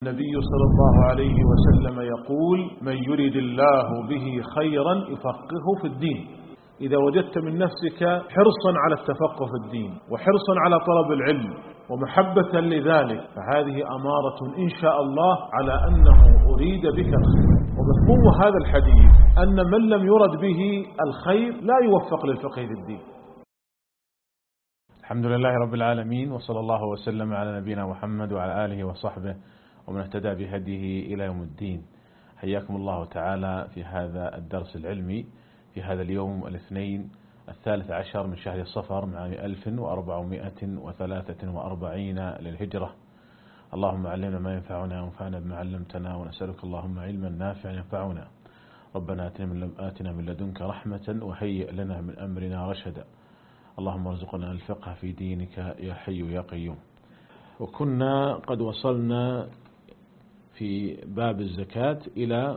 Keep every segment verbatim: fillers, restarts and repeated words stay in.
النبي صلى الله عليه وسلم يقول: من يريد الله به خيرا يفقهه في الدين. إذا وجدت من نفسك حرصا على التفقه في الدين وحرصا على طلب العلم ومحبة لذلك، فهذه أمارة إن شاء الله على أنه أريد بك الخير. ومفهوم هذا الحديث أن من لم يرد به الخير لا يوفق للفقه في الدين. الحمد لله رب العالمين، وصلى الله وسلم على نبينا محمد وعلى آله وصحبه ومن اهتدى بهديه إلى يوم الدين. حياكم الله تعالى في هذا الدرس العلمي في هذا اليوم الاثنين الثالث عشر من شهر الصفر من عام ألف وأربعمائة وثلاثة وأربعين للهجرة. اللهم علمنا ما ينفعنا وانفعنا بما علمتنا، ونسألك اللهم علما نافعا ينفعنا. ربنا آتنا من لدنك رحمة وهيئ لنا من أمرنا رشدا. اللهم ارزقنا الفقه في دينك يا حي يا قيوم. وكنا قد وصلنا في باب الزكاة إلى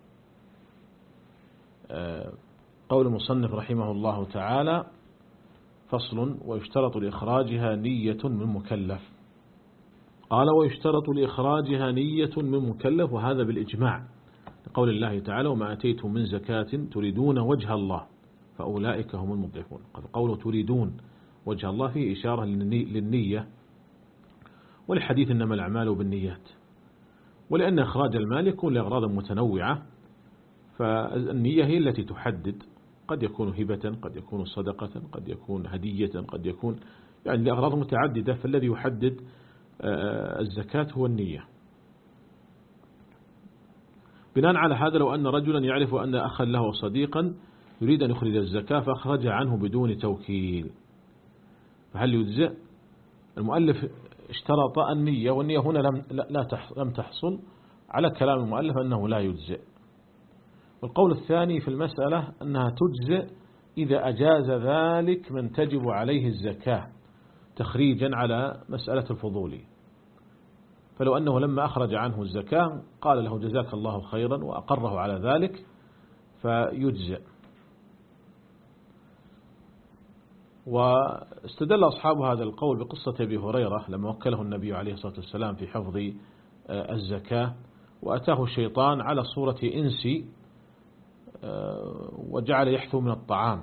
قول المصنف رحمه الله تعالى: فصل: ويشترط لإخراجها نية من مكلف. قال: ويشترط لإخراجها نية من مكلف، وهذا بالإجماع لقول الله تعالى: وما أتيتم من زكاة تريدون وجه الله فأولئك هم المضعفون. قوله تريدون وجه الله فيه إشارة للنية، والحديث إنما الأعمال بالنيات، ولأن إخراج المال يكون لأغراض متنوعة، فالنية هي التي تحدد. قد يكون هبة، قد يكون صدقة، قد يكون هدية، قد يكون يعني لأغراض متعددة، فالذي يحدد الزكاة هو النية. بناء على هذا، لو أن رجلا يعرف أن أخا له صديقا يريد أن يخرج الزكاة فأخرج عنه بدون توكيل، فهل يجزئ؟ المؤلف اشترط النية، والنية هنا لم لا لم تحصل على كلام المؤلف أنه لا يجزئ. والقول الثاني في المسألة أنها تجزئ إذا أجاز ذلك من تجب عليه الزكاة تخريجا على مسألة الفضول. فلو أنه لما أخرج عنه الزكاة قال له جزاك الله خيرا وأقره على ذلك فيجزئ. واستدل أصحاب هذا القول بقصة أبي هريرة لما وكله النبي عليه الصلاة والسلام في حفظ الزكاة، وأتاه الشيطان على صورة إنسي وجعل يحثو من الطعام.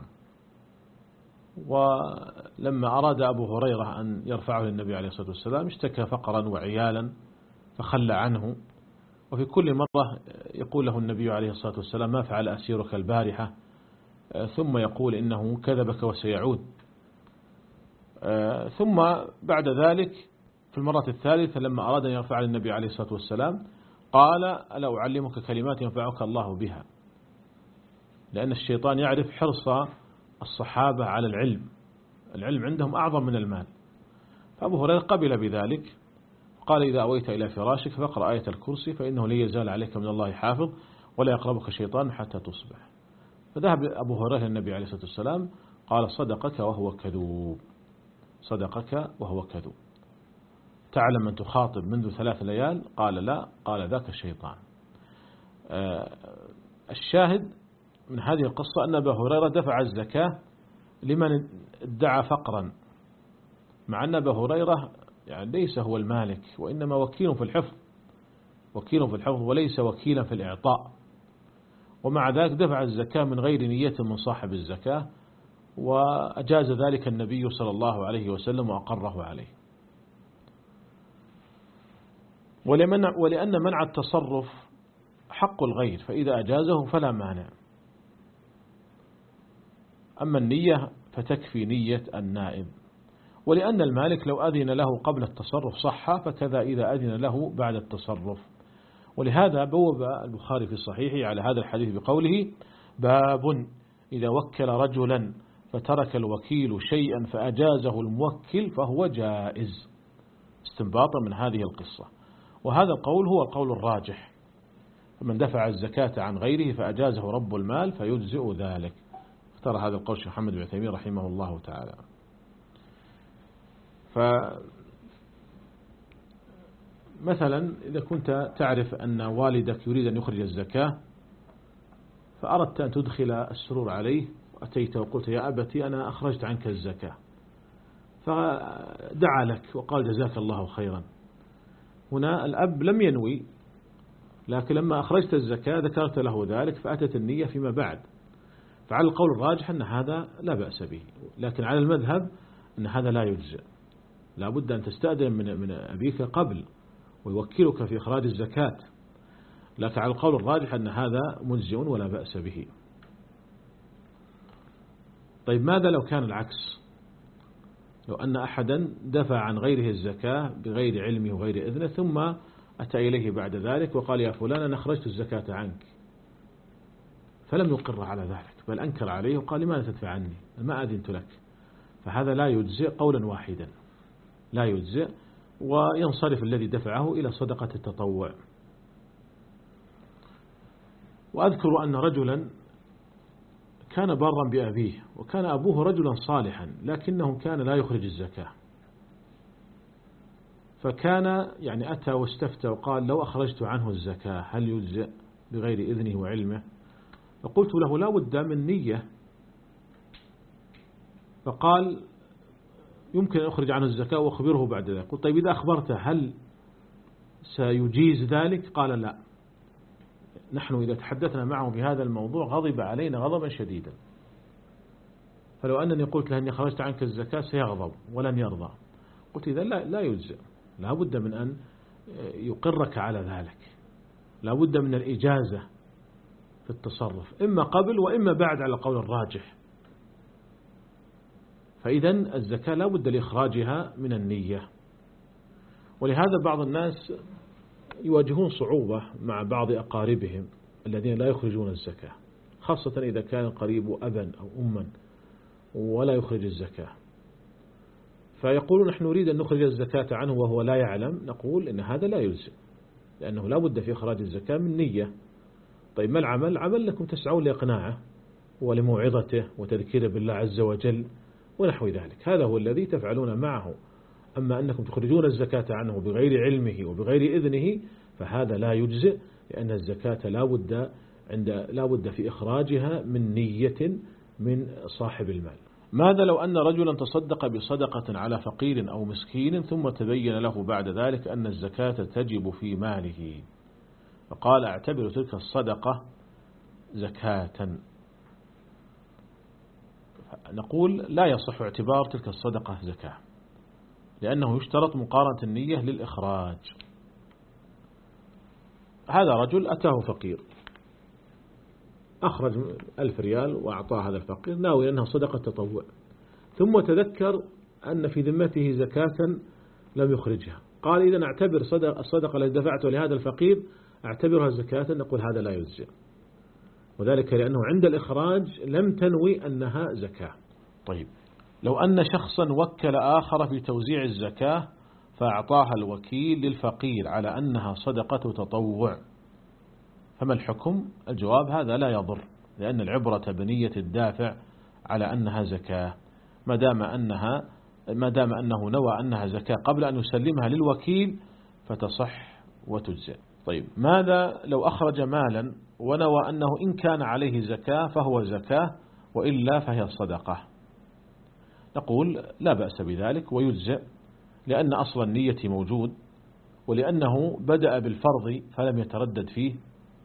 ولما أراد أبو هريرة أن يرفعه للنبي عليه الصلاة والسلام اشتكى فقرا وعيالا فخلى عنه. وفي كل مرة يقول له النبي عليه الصلاة والسلام: ما فعل أسيرك البارحة؟ ثم يقول إنه كذبك وسيعود. ثم بعد ذلك في المرة الثالثة لما أراد أن يرفع للنبي عليه الصلاة والسلام قال: ألا أعلمك كلمات ينفعك الله بها؟ لأن الشيطان يعرف حرص الصحابة على العلم، العلم عندهم أعظم من المال. فأبو هريرة قبل بذلك، قال: إذا أويت إلى فراشك فاقرأ آية الكرسي فإنه لا يزال عليك من الله حافظ ولا يقربك شيطان حتى تصبح. فذهب أبو هريرة للنبي عليه الصلاة والسلام قال: صدقك وهو كذوب، صدقك وهو كذوب. تعلم من تخاطب منذ ثلاث ليال؟ قال: لا. قال: ذاك الشيطان. الشاهد من هذه القصة أن أبا هريرة دفع الزكاة لمن ادعى فقرا، مع أن أبا هريرة يعني ليس هو المالك، وإنما وكيل في الحفظ، وكيل في الحفظ وليس وكيلا في الإعطاء. ومع ذلك دفع الزكاة من غير نية من صاحب الزكاة، وأجاز ذلك النبي صلى الله عليه وسلم وأقره عليه. ولأن منع التصرف حق الغير، فإذا أجازه فلا مانع. أما النية فتكفي نية النائب. ولأن المالك لو أذن له قبل التصرف صح، فكذا إذا أذن له بعد التصرف. ولهذا بوب البخاري في صحيحه على هذا الحديث بقوله: باب إذا وكل رجلا فترك الوكيل شيئا فأجازه الموكل فهو جائز، استنباطا من هذه القصة. وهذا القول هو القول الراجح، فمن دفع الزكاة عن غيره فأجازه رب المال فيجزئ ذلك. اختار هذا القول الشيخ محمد بن عثيمين رحمه الله تعالى. فمثلا إذا كنت تعرف أن والدك يريد أن يخرج الزكاة فأردت أن تدخل السرور عليه، وأتيت وقلت: يا أبتي أنا أخرجت عنك الزكاة، فدعا لك وقال: جزاك الله خيرا. هنا الأب لم ينوي، لكن لما أخرجت الزكاة ذكرت له ذلك فأتت النية فيما بعد. فعلى القول الراجح أن هذا لا بأس به، لكن على المذهب أن هذا لا يجزئ، لا بد أن تستأذن من من أبيك قبل ويوكلك في إخراج الزكاة، لكن على القول الراجح أن هذا مجزئ ولا بأس به. طيب ماذا لو كان العكس؟ لو أن أحدا دفع عن غيره الزكاة بغير علمه وغير إذنه، ثم أتى إليه بعد ذلك وقال يا فلان أنا أخرجت الزكاة عنك، فلم يقر على ذلك بل أنكر عليه وقال لماذا تدفع عني ما أذنت لك، فهذا لا يجزئ قولا واحدا، لا يجزئ، وينصرف الذي دفعه إلى صدقة التطوع. وأذكر أن رجلا كان بارا بأبيه، وكان أبوه رجلا صالحا لكنه كان لا يخرج الزكاة، فكان يعني أتى واستفتى وقال لو أخرجت عنه الزكاة هل يجزئ بغير إذنه وعلمه؟ فقلت له لا بد من نية، فقال يمكن أن أخرج عنه الزكاة وأخبره بعد ذلك. قلت طيب إذا أخبرته هل سيجيز ذلك؟ قال لا، نحن إذا تحدثنا معه بهذا الموضوع غضب علينا غضبا شديدا، فلو أنني قلت له أني خرجت عنك الزكاة سيغضب ولن يرضى. قلت إذا لا, لا يجزئ، لا بد من أن يقرك على ذلك، لا بد من الإجازة في التصرف إما قبل وإما بعد على قول الراجح. فإذا الزكاة لا بد لإخراجها من النية. ولهذا بعض الناس يواجهون صعوبة مع بعض أقاربهم الذين لا يخرجون الزكاة، خاصة إذا كان قريب أبا أو أما ولا يخرج الزكاة، فيقولون نحن نريد أن نخرج الزكاة عنه وهو لا يعلم. نقول إن هذا لا يلزم، لأنه لا بد في إخراج الزكاة من نية. طيب ما العمل؟ عمل لكم تسعون لإقناعه ولموعظته وتذكيره بالله عز وجل ونحو ذلك، هذا هو الذي تفعلون معه. أما أنكم تخرجون الزكاة عنه بغير علمه وبغير إذنه فهذا لا يجزئ، لأن الزكاة لا بد عند لا بد في إخراجها من نية من صاحب المال. ماذا لو أن رجلا تصدق بصدقة على فقير أو مسكين ثم تبين له بعد ذلك أن الزكاة تجب في ماله، فقال أعتبر تلك الصدقة زكاة؟ نقول لا يصح اعتبار تلك الصدقة زكاة، لأنه يشترط مقارنة النية للإخراج. هذا رجل أتاه فقير أخرج ألف ريال وأعطاه هذا الفقير ناوي أنها صدقة تطوع، ثم تذكر أن في ذمته زكاة لم يخرجها، قال إذا أعتبر الصدقة التي دفعته لهذا الفقير أعتبرها زكاة. نقول هذا لا يجزئ، وذلك لأنه عند الإخراج لم تنوي أنها زكاة. طيب لو أن شخصا وكل آخر في توزيع الزكاة فأعطاها الوكيل للفقير على أنها صدقة تطوع، فما الحكم؟ الجواب هذا لا يضر، لأن العبرة بنية الدافع على أنها زكاة، ما دام أنها ما دام أنه نوى أنها زكاة قبل أن يسلمها للوكيل فتصح وتجزئ. طيب ماذا لو أخرج مالا ونوى أنه إن كان عليه زكاة فهو زكاة وإلا فهي صدقة؟ نقول لا بأس بذلك ويجزئ، لأن أصل النية موجود، ولأنه بدأ بالفرض فلم يتردد فيه،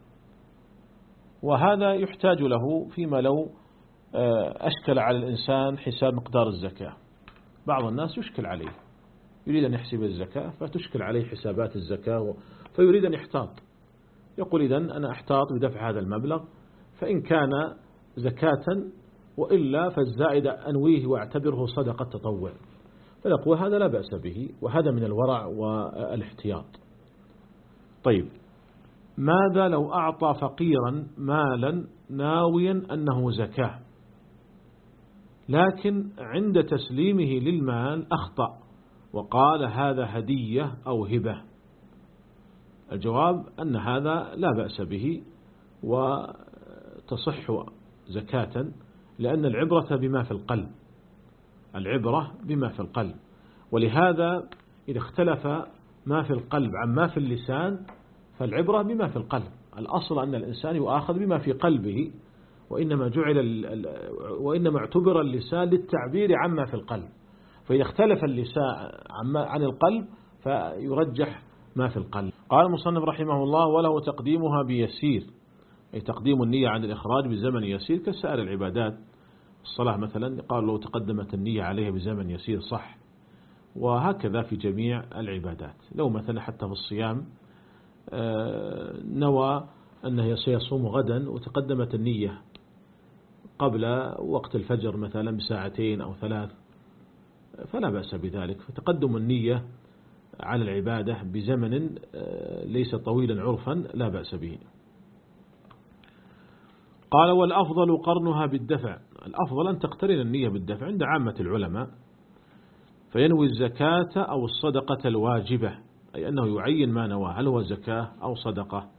وهذا يحتاج له فيما لو أشكل على الإنسان حساب مقدار الزكاة. بعض الناس يشكل عليه يريد أن يحسب الزكاة فتشكل عليه حسابات الزكاة فيريد أن يحتاط، يقول إذن أنا أحتاط بدفع هذا المبلغ، فإن كان زكاة وإلا فالزائد أنويه واعتبره صدقة تطوع، فنقول هذا لا بأس به، وهذا من الورع والاحتياط. طيب ماذا لو أعطى فقيرا مالا ناويا أنه زكاة، لكن عند تسليمه للمال أخطأ وقال هذا هدية أو هبة؟ الجواب أن هذا لا بأس به وتصح زكاة، لأن العبرة بما في القلب، العبرة بما في القلب، ولهذا إذا اختلف ما في القلب عن ما في اللسان فالعبرة بما في القلب. الأصل أن الإنسان يؤاخذ بما في قلبه، وإنما جعل وإنما اعتبر اللسان للتعبير عما في القلب، فإذا اختلف اللسان عن القلب فيرجح ما في القلب. قال المصنف رحمه الله: وله تقديمها بيسير، أي تقديم النية عن الإخراج بزمن يسير كسائر العبادات. الصلاة مثلا قال لو تقدمت النية عليها بزمن يسير صح، وهكذا في جميع العبادات. لو مثلا حتى في الصيام نوى أنه سيصوم غدا وتقدمت النية قبل وقت الفجر مثلا بساعتين أو ثلاث فلا بأس بذلك، فتقدم النية على العبادة بزمن ليس طويلا عرفا لا بأس به. قال: والأفضل قرنها بالدفع. الأفضل أن تقترن النية بالدفع عند عامة العلماء، فينوي الزكاة أو الصدقة الواجبة، أي أنه يعين ما نوى هل هو زكاة أو صدقة.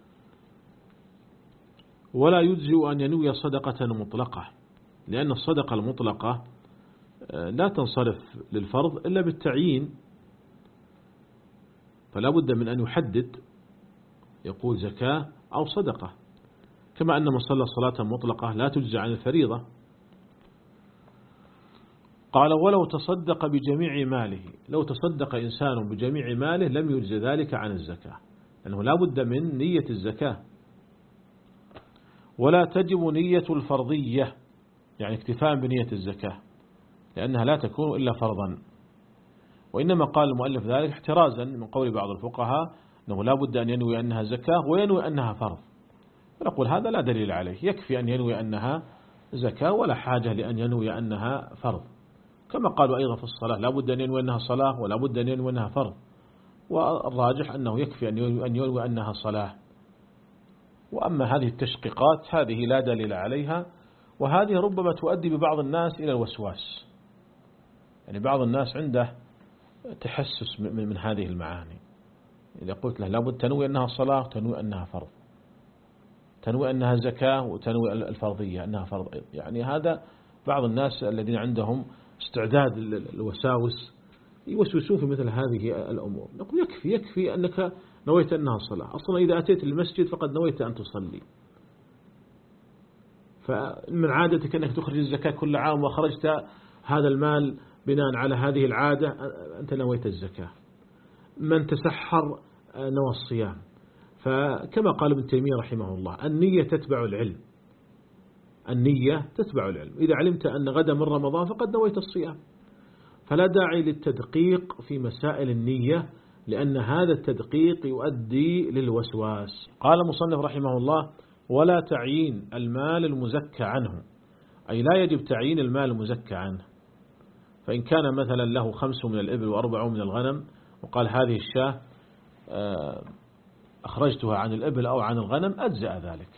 ولا يجزئ أن ينوي صدقة مطلقة، لأن الصدقة المطلقة لا تنصرف للفرض إلا بالتعيين، فلا بد من أن يحدد يقول زكاة أو صدقة، كما أن من صلى صلاة مطلقة لا تجزى عن الفريضة. قال: ولو تصدق بجميع ماله. لو تصدق إنسان بجميع ماله لم يجزى ذلك عن الزكاة، لأنه لا بد من نية الزكاة. ولا تجب نية الفرضية، يعني اكتفاء بنية الزكاة، لأنها لا تكون إلا فرضا. وإنما قال المؤلف ذلك احترازا من قول بعض الفقهاء أنه لا بد أن ينوي أنها زكاة وينوي أنها فرض، فنقول هذا لا دليل عليه، يكفي أن ينوي أنها زكاة ولا حاجة لأن ينوي أنها فرض. كما قالوا أيضا في الصلاة لا بد أن ينوي أنها صلاة ولا بد أن ينوي أنها فرض، والراجح أنه يكفي أن ينوي أنها صلاة. وأما هذه التشقيقات هذه لا دليل عليها، وهذه ربما تؤدي ببعض الناس إلى الوسواس، يعني بعض الناس عنده تحسس من هذه المعاني. إذا قلت له لابد تنوي أنها صلاة وتنوي أنها فرض، تنوي أنها زكاة وتنوي الفرضية أنها فرض، يعني هذا بعض الناس الذين عندهم استعداد الوساوس يوسوسون في مثل هذه الأمور. نقول يكفي يكفي أنك نويت أنها صلاة، أصلا إذا أتيت المسجد فقد نويت أن تصلي، فمن عادتك أنك تخرج الزكاة كل عام وخرجت هذا المال بناء على هذه العادة أنت نويت الزكاة. من تسحر نوى الصيام. فكما قال ابن تيمية رحمه الله: النية تتبع العلم، النية تتبع العلم، إذا علمت أن غدا من رمضان فقد نويت الصيام، فلا داعي للتدقيق في مسائل النية، لأن هذا التدقيق يؤدي للوسواس. قال المصنف رحمه الله: ولا تعيين المال المزكى عنه، أي لا يجب تعيين المال المزكى عنه. فإن كان مثلا له خمس من الإبل وأربع من الغنم وقال هذه الشاة أخرجتها عن الإبل أو عن الغنم أجزأ ذلك.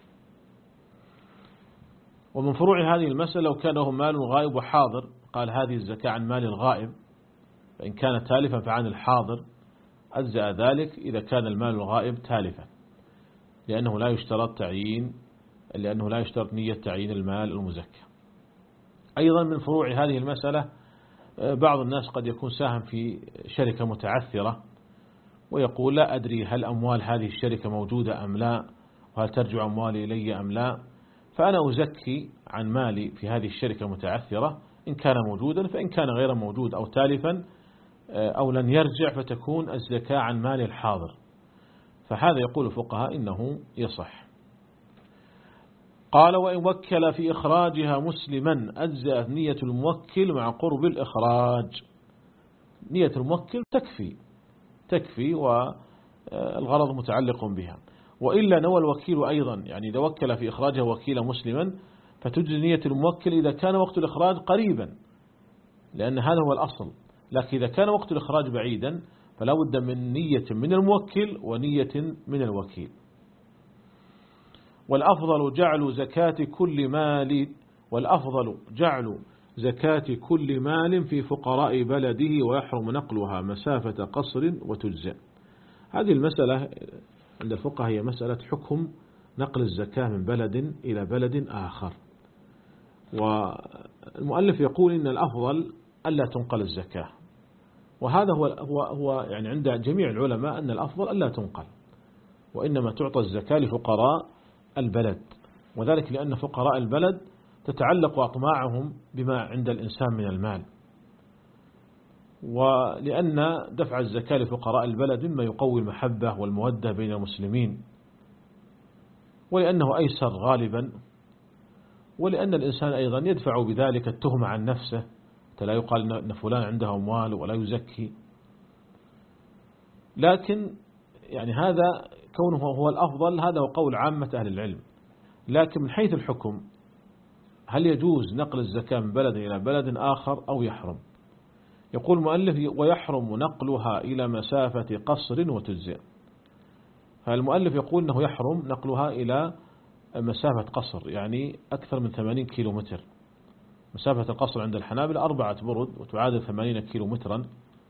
ومن فروع هذه المسألة لو كان له مال غائب وحاضر قال هذه الزكاة عن مال الغائب، فإن كان تالفا فعن الحاضر أجزأ ذلك إذا كان المال الغائب تالفا، لأنه لا يشترط تعيين لأنه لا يشترط نية تعيين المال المزكى. أيضا من فروع هذه المسألة بعض الناس قد يكون ساهم في شركة متعثرة ويقول لا أدري هل أموال هذه الشركة موجودة أم لا، وهل ترجع أموالي إلي أم لا، فأنا أزكي عن مالي في هذه الشركة المتعثرة إن كان موجودا، فإن كان غير موجود أو تالفا أو لن يرجع فتكون الزكاة عن مال الحاضر. فهذا يقول الفقهاء إنه يصح. قال: وإن وكل في إخراجها مسلما أجزأت نية الموكل مع قرب الإخراج. نية الموكل تكفي تكفي والغرض متعلق بها. وإلا نوى الوكيل أيضا، يعني إذا وكل في إخراجها وكيل مسلما فتجزي نية الموكل إذا كان وقت الإخراج قريبا، لأن هذا هو الأصل. لكن إذا كان وقت الإخراج بعيدا فلا بد من نية من الموكل ونية من الوكيل. والأفضل جعل زكاة كل مال والأفضل جعل زكاة كل مال في فقراء بلده، ويحرم نقلها مسافة قصر وتجزئ. هذه المسألة عند الفقهاء هي مسألة حكم نقل الزكاة من بلد إلى بلد آخر. والمؤلف يقول إن الأفضل ألا تنقل الزكاة، وهذا هو هو هو يعني عند جميع العلماء أن الأفضل ألا تنقل، وإنما تعطى الزكاة لفقراء البلد، وذلك لأن فقراء البلد تتعلق أطماعهم بما عند الإنسان من المال. ولأن دفع الزكاة لفقراء البلد مما يقوي المحبة والمودة بين المسلمين، ولأنه أيسر غالبا، ولأن الإنسان أيضا يدفع بذلك التهمة عن نفسه، لا يقال أن فلان عنده أموال ولا يزكي. لكن يعني هذا كونه هو الأفضل، هذا هو قول عامة أهل العلم. لكن من حيث الحكم هل يجوز نقل الزكاة من بلد إلى بلد آخر أو يحرم؟ يقول المؤلف ويحرم نقلها إلى مسافة قصر وتجزئ. فالمؤلف يقول أنه يحرم نقلها إلى مسافة قصر، يعني أكثر من ثمانين كيلو متر. مسافة القصر عند الحنابلة أربعة برد وتعادل ثمانين كيلو مترا.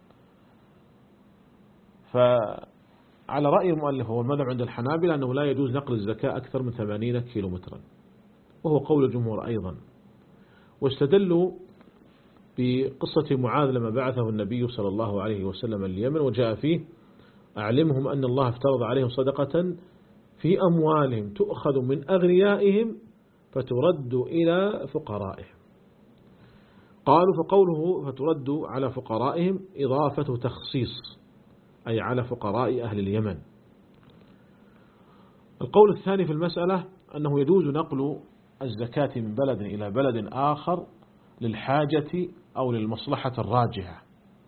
فعلى رأي المؤلف هو المذهب عند الحنابلة أنه لا يجوز نقل الزكاة أكثر من ثمانين كيلو مترا، وهو قول الجمهور أيضا. واستدلوا بقصة معاذ لما بعثه النبي صلى الله عليه وسلم اليمن وجاء فيه أعلمهم أن الله افترض عليهم صدقة في أموالهم تؤخذ من أغنيائهم فترد إلى فقرائهم. قالوا فقوله فترد على فقرائهم إضافة تخصيص، أي على فقراء أهل اليمن. القول الثاني في المسألة أنه يجوز نقل الزكاة من بلد إلى بلد آخر للحاجة أو للمصلحة الراجحة.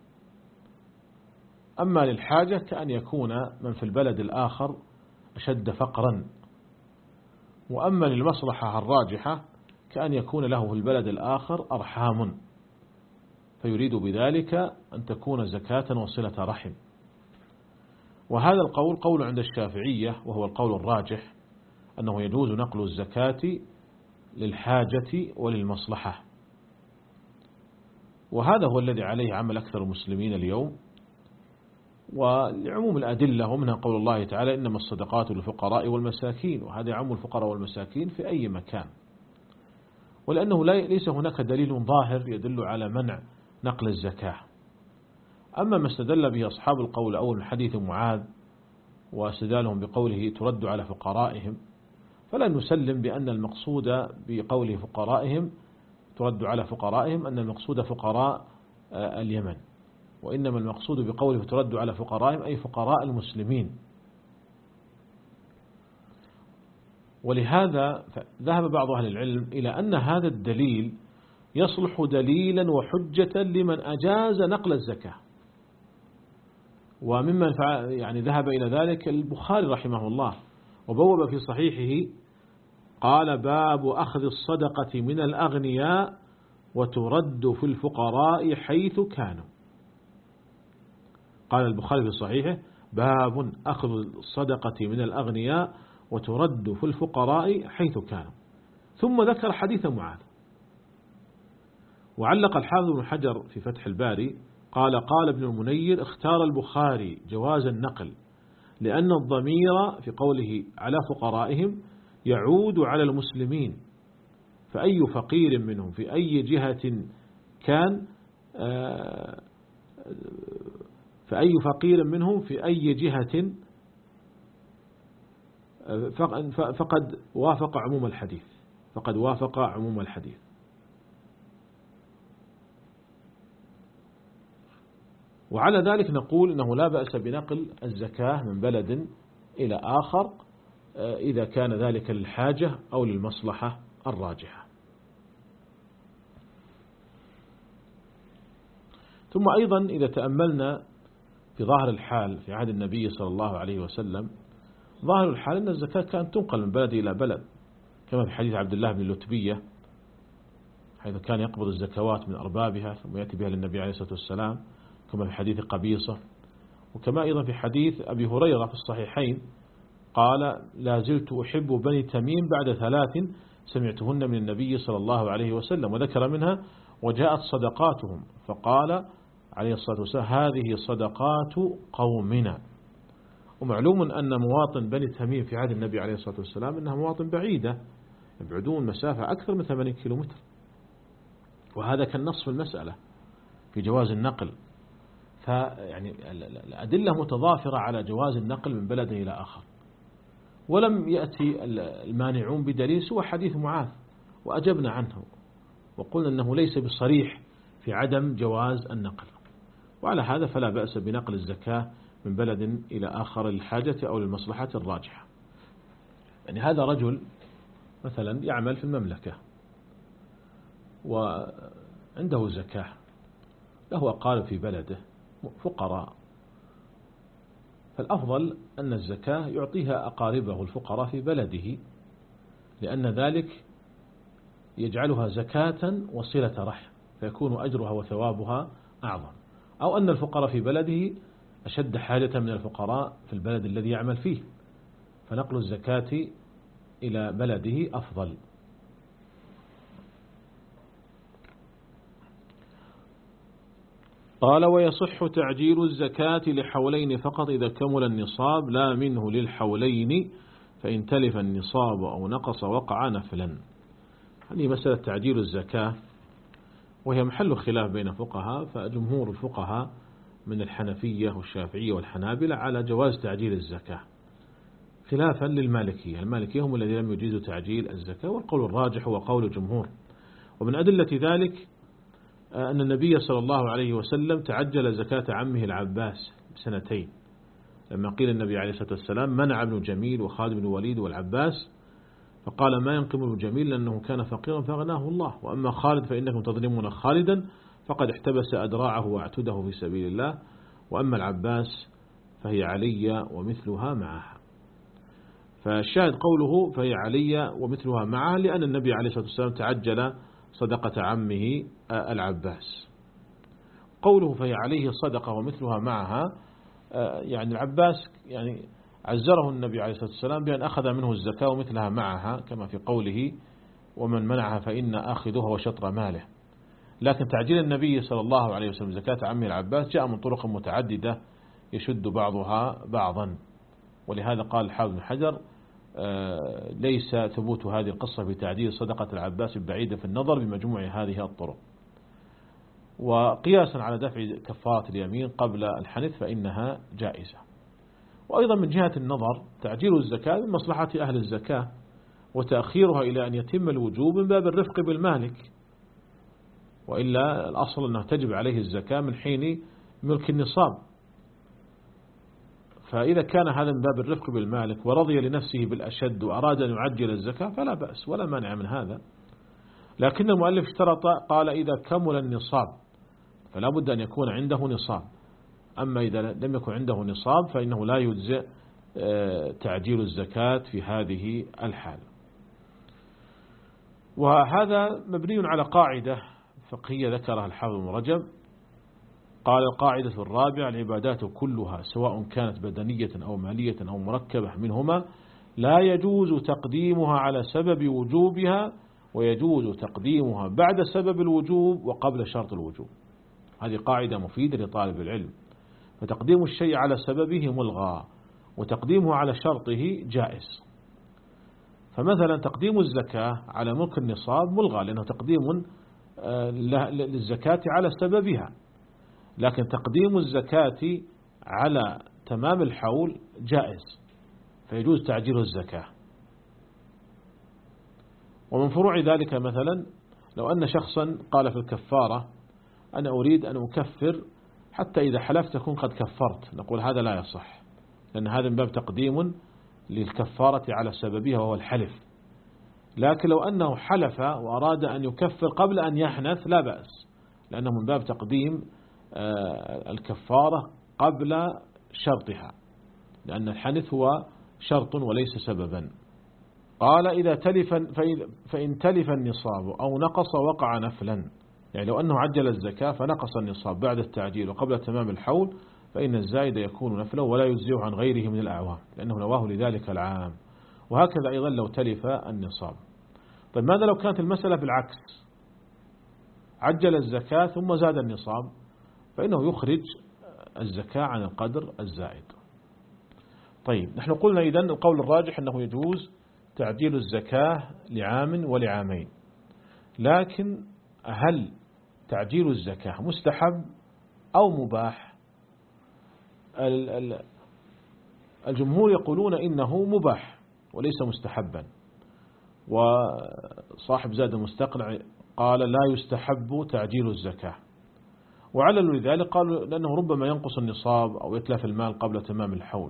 أما للحاجة كأن يكون من في البلد الآخر أشد فقرا، وأما للمصلحة الراجحة كأن يكون له في البلد الآخر أرحام، فيريد بذلك أن تكون زكاة وصلة رحم. وهذا القول قول عند الشافعية، وهو القول الراجح، أنه يجوز نقل الزكاة للحاجة وللمصلحة. وهذا هو الذي عليه عمل أكثر المسلمين اليوم، ولعموم الأدلة، ومنها قول الله تعالى إنما الصدقات للفقراء والمساكين، وهذا يعم الفقراء والمساكين في أي مكان. ولأنه ليس هناك دليل ظاهر يدل على منع نقل الزكاة. أما ما استدل به أصحاب القول الأول من حديث معاذ واستدلالهم بقوله ترد على فقرائهم، فلا نسلم بأن المقصود بقوله فقرائهم ترد على فقرائهم أن المقصود فقراء اليمن، وإنما المقصود بقوله ترد على فقرائهم أي فقراء المسلمين. ولهذا ذهب بعض أهل العلم إلى أن هذا الدليل يصلح دليلا وحجة لمن أجاز نقل الزكاة. وممن يعني ذهب إلى ذلك البخاري رحمه الله، وبوب في صحيحه قال باب أخذ الصدقة من الأغنياء وترد في الفقراء حيث كانوا. قال البخاري في صحيحه باب أخذ الصدقة من الأغنياء وترد في الفقراء حيث كانوا، ثم ذكر حديث معاذ. وعلق الحافظ بن حجر في فتح الباري قال قال ابن المنير اختار البخاري جواز النقل لأن الضمير في قوله على فقرائهم يعود على المسلمين، فأي فقير منهم في أي جهة كان فأي فقير منهم في أي جهة فقد وافق عموم الحديث فقد وافق عموم الحديث. وعلى ذلك نقول إنه لا بأس بنقل الزكاة من بلد إلى آخر إذا كان ذلك للحاجة أو للمصلحة الراجحة. ثم أيضا إذا تأملنا في ظاهر الحال في عهد النبي صلى الله عليه وسلم، ظاهر الحال أن الزكاة كانت تنقل من بلد إلى بلد، كما في حديث عبد الله بن اللتبية حيث كان يقبض الزكوات من أربابها ثم يأتي بها للنبي عليه الصلاة والسلام، كما في حديث قبيصة. وكما أيضا في حديث أبي هريرة في الصحيحين قال لا زلت أحب بني تميم بعد ثلاث سمعتهن من النبي صلى الله عليه وسلم، وذكر منها وجاءت صدقاتهم فقال عليه الصلاة والسلام هذه صدقات قومنا. ومعلوم أن مواطن بني تميم في عهد النبي عليه الصلاة والسلام أنها مواطن بعيدة، يبعدون مسافة أكثر من ثمانين كيلومتر، وهذا كان نصف المسألة في جواز النقل. فيعني الأدلة متضافرة على جواز النقل من بلد إلى آخر، ولم يأتي المانعون بدليل سوى حديث معاذ، وأجبنا عنه وقلنا أنه ليس بصريح في عدم جواز النقل. وعلى هذا فلا بأس بنقل الزكاة من بلد إلى آخر للحاجة أو للمصلحة الراجحة. يعني هذا رجل مثلا يعمل في المملكة وعنده زكاة، له أقارب في بلده فقراء، فالأفضل أن الزكاة يعطيها أقاربه الفقراء في بلده، لأن ذلك يجعلها زكاة وصلة رحم، فيكون أجرها وثوابها أعظم. أو أن الفقراء في بلده أشد حاجة من الفقراء في البلد الذي يعمل فيه، فنقل الزكاة إلى بلده أفضل. قال: ويصح تعجيل الزكاة لحولين فقط إذا كمل النصاب، لا منه للحولين، فإن تلف النصاب أو نقص وقع نفلا. هذه مسألة تعجيل الزكاة، وهي محل خلاف بين الفقهاء، فجمهور الفقهاء من الحنفية والشافعية والحنابلة على جواز تعجيل الزكاة، خلافا للمالكية. المالكية هم الذين لم يجيزوا تعجيل الزكاة، والقول الراجح هو قول الجمهور. ومن أدلة ذلك أن النبي صلى الله عليه وسلم تعجل زكاة عمه العباس بسنتين، لما قيل النبي عليه الصلاة والسلام منع ابن جميل وخالد بن الوليد والعباس، فقال: ما ينقم ابن جميل لأنه كان فقيرا فأغناه الله، وأما خالد فإنكم تظلمون خالدا فقد احتبس أدراعه واعتده في سبيل الله، وأما العباس فهي علي ومثلها معها. فالشاهد قوله فهي علي ومثلها معها، لأن النبي عليه الصلاة والسلام تعجل صدقة عمه العباس. قوله فهي عليه الصدقة ومثلها معها، يعني العباس يعني عزره النبي عليه الصلاة والسلام بأن أخذ منه الزكاة ومثلها معها، كما في قوله: ومن منعها فإن آخذها وشطر ماله. لكن تعجيل النبي صلى الله عليه وسلم زكاة عمه العباس جاء من طرق متعددة يشد بعضها بعضا، ولهذا قال الحافظ بن حجر: ليس ثبوت هذه القصة في تعديل صدقة العباس بعيدة في النظر بمجموع هذه الطرق. وقياسا على دفع كفارة اليمين قبل الحنث فإنها جائزة. وأيضا من جهة النظر تعجيل الزكاة من مصلحة أهل الزكاة، وتأخيرها إلى أن يتم الوجوب من باب الرفق بالمالك، وإلا الأصل أنه تجب عليه الزكاة من حين ملك النصاب. فإذا كان هذا من باب الرفق بالمالك ورضي لنفسه بالأشد وأراد أن يعجل الزكاة فلا بأس ولا مانع من هذا. لكن المؤلف اشترط، قال: إذا كمل النصاب، فلا بد أن يكون عنده نصاب. أما إذا لم يكن عنده نصاب فإنه لا يجزئ تعجيل الزكاة في هذه الحالة. وهذا مبني على قاعدة فقهية ذكرها الحافظ بن رجب، قال: القاعدة الرابعة: العبادات كلها سواء كانت بدنية أو مالية أو مركبة منهما لا يجوز تقديمها على سبب وجوبها، ويجوز تقديمها بعد سبب الوجوب وقبل شرط الوجوب. هذه قاعدة مفيدة لطالب العلم. فتقديم الشيء على سببه ملغى، وتقديمه على شرطه جائز. فمثلا تقديم الزكاة على ملك النصاب ملغى، لأنه تقديم للزكاة على سببها، لكن تقديم الزكاة على تمام الحول جائز، فيجوز تعجيل الزكاة. ومن فروع ذلك مثلا لو أن شخصا قال في الكفارة: أنا أريد أن أكفر حتى إذا حلفت تكون قد كفرت، نقول هذا لا يصح، لأن هذا من باب تقديم للكفارة على سببها وهو الحلف. لكن لو أنه حلف وأراد أن يكفر قبل أن يحنث لا بأس، لأنه من باب تقديم الكفارة قبل شرطها، لأن الحنث هو شرط وليس سببا. قال: إذا تلف فإن تلف النصاب أو نقص وقع نفلا، يعني لو أنه عجل الزكاة فنقص النصاب بعد التعجيل وقبل تمام الحول فإن الزائد يكون نفلا ولا يجزئه عن غيره من الأعوام، لأنه نواه لذلك العام. وهكذا أيضا لو تلف النصاب. طيب ماذا لو كانت المسألة بالعكس؟ عجل الزكاة ثم زاد النصاب، فإنه يخرج الزكاة عن القدر الزائد. طيب نحن قلنا إذن القول الراجح أنه يجوز تعجيل الزكاة لعام ولعامين، لكن هل تعجيل الزكاة مستحب أو مباح؟ الجمهور يقولون إنه مباح وليس مستحبا، وصاحب زاد المستقنع قال: لا يستحب تعجيل الزكاة. وعللوا لذلك قالوا لأنه ربما ينقص النصاب أو يتلف المال قبل تمام الحول.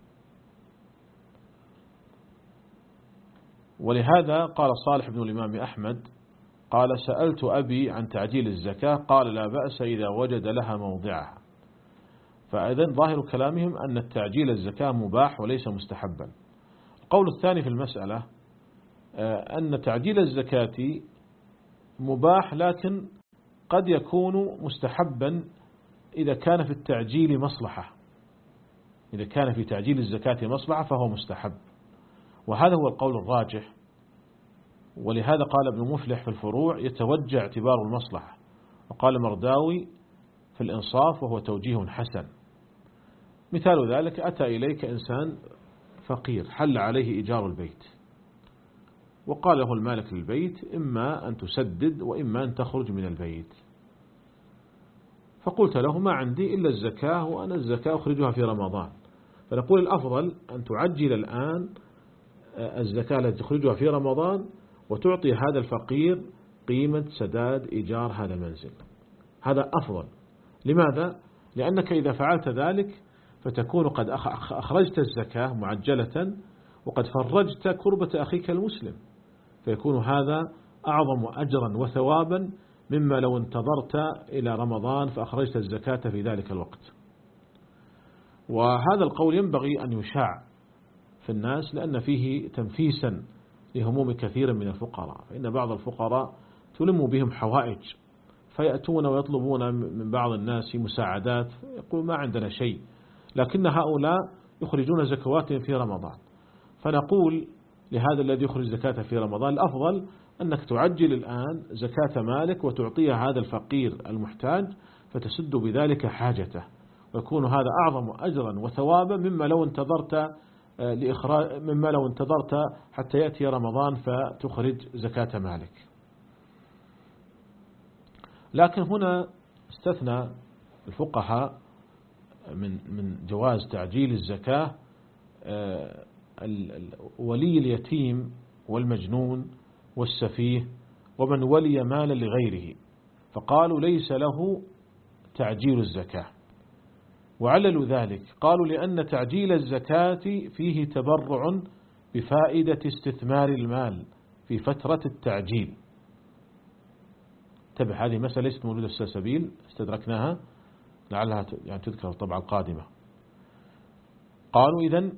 ولهذا قال صالح بن الإمام أحمد قال سألت أبي عن تعجيل الزكاة قال لا بأس إذا وجد لها موضعها. فإذن ظاهر كلامهم أن التعجيل الزكاة مباح وليس مستحبا. القول الثاني في المسألة أن تعجيل الزكاة مباح لكن قد يكون مستحبا إذا كان في التعجيل مصلحة، إذا كان في تعجيل الزكاة مصلحة فهو مستحب، وهذا هو القول الراجح. ولهذا قال ابن مفلح في الفروع يتوجه اعتبار المصلحة، وقال مرداوي في الإنصاف وهو توجيه حسن. مثال ذلك أتى إليك إنسان فقير حل عليه إيجار البيت، وقال له المالك للبيت إما أن تسدد وإما أن تخرج من البيت، فقلت له ما عندي إلا الزكاة وأنا الزكاة أخرجها في رمضان، فنقول الأفضل أن تعجل الآن الزكاة التي تخرجها في رمضان وتعطي هذا الفقير قيمة سداد إيجار هذا المنزل، هذا أفضل. لماذا؟ لأنك إذا فعلت ذلك فتكون قد أخرجت الزكاة معجلة وقد فرجت كربة أخيك المسلم، فيكون هذا أعظم أجرا وثوابا مما لو انتظرت إلى رمضان فأخرجت الزكاة في ذلك الوقت. وهذا القول ينبغي أن يشاع في الناس لأن فيه تنفيسا لهموم كثير من الفقراء، فإن بعض الفقراء تلم بهم حوائج فيأتون ويطلبون من بعض الناس مساعدات، يقول ما عندنا شيء، لكن هؤلاء يخرجون زكواتهم في رمضان. فنقول لهذا الذي يخرج زكاة في رمضان الأفضل أنك تعجل الآن زكاة مالك وتعطيها هذا الفقير المحتاج فتسد بذلك حاجته، ويكون هذا أعظم أجرا وثوابا مما لو انتظرت لإخراج مما لو انتظرت حتى يأتي رمضان فتخرج زكاة مالك. لكن هنا استثنى الفقهاء من من جواز تعجيل الزكاة ولي اليتيم والمجنون والسفيه ومن ولي مالا لغيره، فقالوا ليس له تعجيل الزكاة. وعللوا ذلك قالوا لأن تعجيل الزكاة فيه تبرع بفائدة استثمار المال في فترة التعجيل. انتبه، هذه مسألة ليست موجودة في السلسبيل، استدركناها لعلها يعني تذكر الطبعة القادمة. قالوا إذن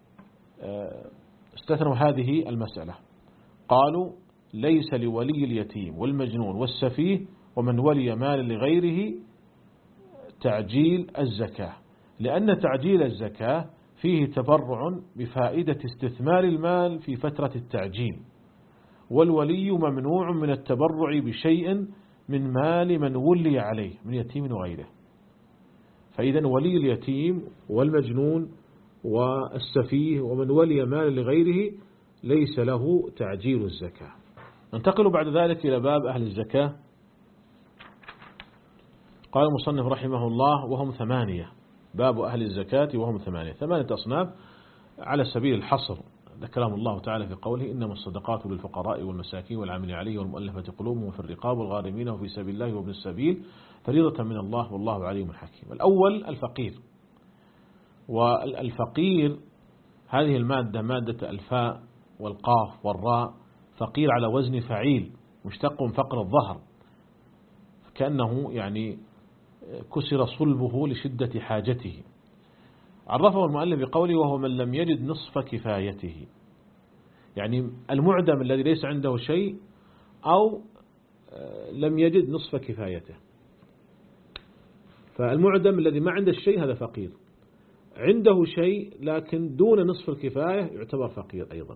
استثنوا هذه المسألة، قالوا ليس لولي اليتيم والمجنون والسفيه ومن ولي مال لغيره تعجيل الزكاة، لأن تعجيل الزكاة فيه تبرع بفائدة استثمار المال في فترة التعجيل، والولي ممنوع من التبرع بشيء من مال من ولي عليه من يتيم وغيره. فإذا ولي اليتيم والمجنون والسفيه ومن ولي مال لغيره ليس له تعجيل الزكاة. ننتقل بعد ذلك إلى باب أهل الزكاة. قال المصنف رحمه الله وهم ثمانية، باب أهل الزكاة وهم ثمانية، ثمانية أصناف على سبيل الحصر ذكرهم الله تعالى في قوله إنما الصدقات للفقراء والمساكين والعاملين عليه والمؤلفة قلوبهم وفي الرقاب والغارمين وفي سبيل الله وابن السبيل فريضة من الله والله عليم حكيم. الأول الفقير، والفقير هذه المادة مادة الفاء والقاف والراء، فقير على وزن فعيل مشتق من فقر الظهر، كأنه يعني كسر صلبه لشدة حاجته. عرفه المؤلف بقوله وهو من لم يجد نصف كفايته، يعني المعدم الذي ليس عنده شيء أو لم يجد نصف كفايته. فالمعدم الذي ما عنده الشيء هذا فقير، عنده شيء لكن دون نصف الكفاية يعتبر فقير أيضا.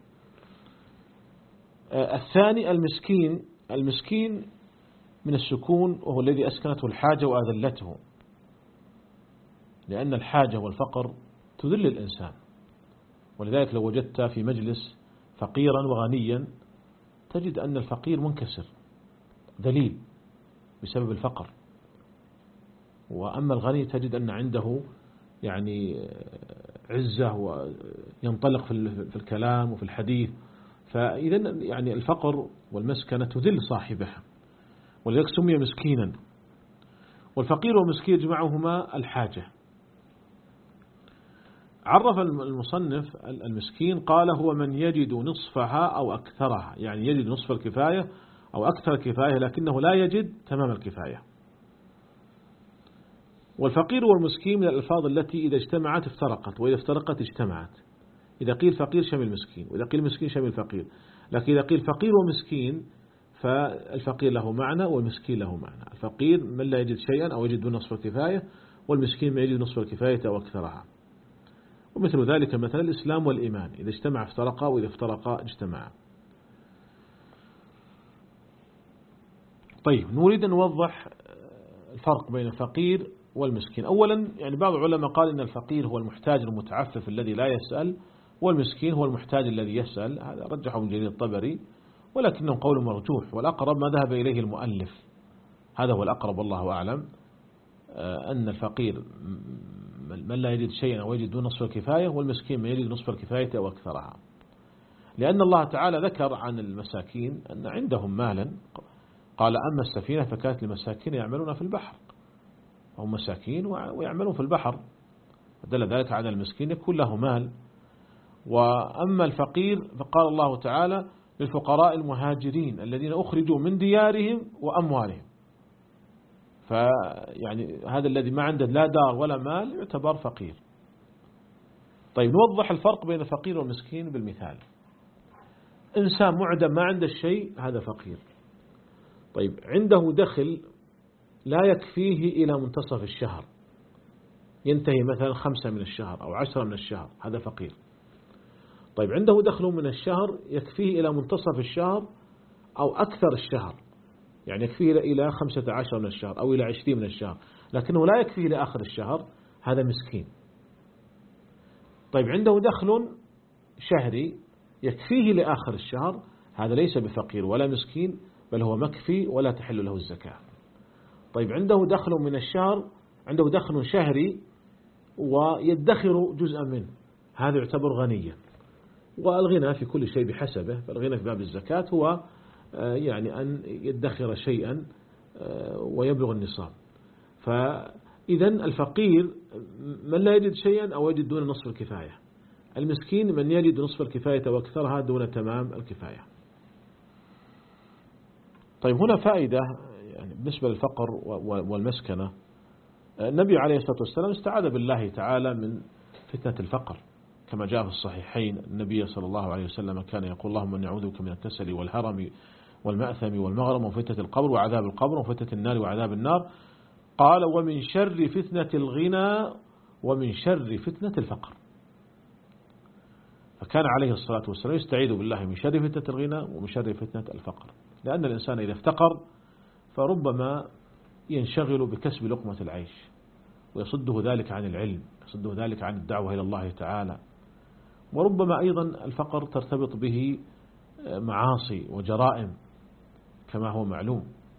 الثاني المسكين، المسكين من السكون وهو الذي أسكنته الحاجة وأذلته، لأن الحاجة والفقر تذل الإنسان، ولذلك لو وجدت في مجلس فقيرا وغنيا تجد أن الفقير منكسر ذليل بسبب الفقر، وأما الغني تجد أن عنده يعني عزة وينطلق في الكلام وفي الحديث. فإذا يعني الفقر والمسكنة تذل صاحبها، ولذلك سمي مسكينا. والفقير والمسكين يجمعهما الحاجة. عرف المصنف المسكين قال هو من يجد نصفها أو أكثرها، يعني يجد نصف الكفاية أو أكثر الكفاية لكنه لا يجد تمام الكفاية. والفقير والمسكين من الألفاظ التي إذا اجتمعت افترقت، وإذا افترقت اجتمعت. إذا قيل فقير شمل مسكين، وإذا قيل مسكين شمل فقير. لكن إذا قيل فقير ومسكين فالفقير له معنى والمسكين له معنى. الفقير من لا يجد شيئا أو يجد نصف الكفاية، والمسكين من يجد نصف الكفاية أو أكثرها. ومثل ذلك مثلا الإسلام والإيمان، إذا اجتمع افترقا وإذا افترقا اجتمعا. طيب، نريد أن نوضح الفرق بين الفقير والمسكين. أولا يعني بعض العلماء قال إن الفقير هو المحتاج المتعفف الذي لا يسأل، والمسكين هو المحتاج الذي يسأل. هذا رجحه ابن جرير الطبري، ولكنه قول مرجوح، والأقرب ما ذهب إليه المؤلف، هذا هو الأقرب والله أعلم، أن الفقير من لا يجد شيئا أو يجد دون نصف الكفاية، والمسكين من يجد نصف الكفاية أو أكثرها. لأن الله تعالى ذكر عن المساكين أن عندهم مالا، قال أما السفينة فكانت لمساكين يعملون في البحر، هم مساكين ويعملون في البحر، دل ذلك على المسكين يكون له مال. وأما الفقير فقال الله تعالى للفقراء المهاجرين الذين أخرجوا من ديارهم وأموالهم. فيعني هذا الذي ما عنده لا دار ولا مال يعتبر فقير. طيب، نوضح الفرق بين الفقير والمسكين بالمثال. إنسان معدم ما عنده شيء، هذا فقير. طيب، عنده دخل لا يكفيه إلى منتصف الشهر، ينتهي مثلا خمسة من الشهر أو عشرة من الشهر، هذا فقير. طيب، عنده دخل من الشهر يكفيه إلى منتصف الشهر أو أكثر الشهر، يعني يكفيه إلى خمسة عشر من الشهر أو إلى عشرين من الشهر، لكنه لا يكفيه لآخر الشهر، هذا مسكين. طيب، عنده دخل شهري يكفيه لآخر الشهر، هذا ليس بفقير ولا مسكين، بل هو مكفي ولا تحل له الزكاة. طيب، عنده دخل من الشهر، عنده دخل شهري ويدخر جزءا منه، هذا يعتبر غنيا. والغنى في كل شيء بحسبه، فالغنى في باب الزكاة هو يعني أن يدخر شيئا ويبلغ النصاب. فإذا الفقير من لا يجد شيئا أو يجد دون نصف الكفاية، المسكين من يجد نصف الكفاية وأكثرها دون تمام الكفاية. طيب، هنا فائدة يعني بالنسبة للفقر والمسكنة. النبي عليه الصلاة والسلام استعاذ بالله تعالى من فتنة الفقر، كما جاء في الصحيحين. النبي صلى الله عليه وسلم كان يقول اللهم إني أعوذ بك من الكسل والهرم والمأثم والمغرم وفتنة القبر وعذاب القبر وفتنة النار وعذاب النار. قال ومن شر فتنة الغنى ومن شر فتنة الفقر. فكان عليه الصلاة والسلام يستعيذ بالله من شر فتنة الغنى ومن شر فتنة الفقر، لأن الإنسان إذا افتقر فربما ينشغل بكسب لقمة العيش، ويصده ذلك عن العلم، يصده ذلك عن الدعوة إلى الله تعالى. وربما أيضا الفقر ترتبط به معاصي وجرائم كما هو معلوم،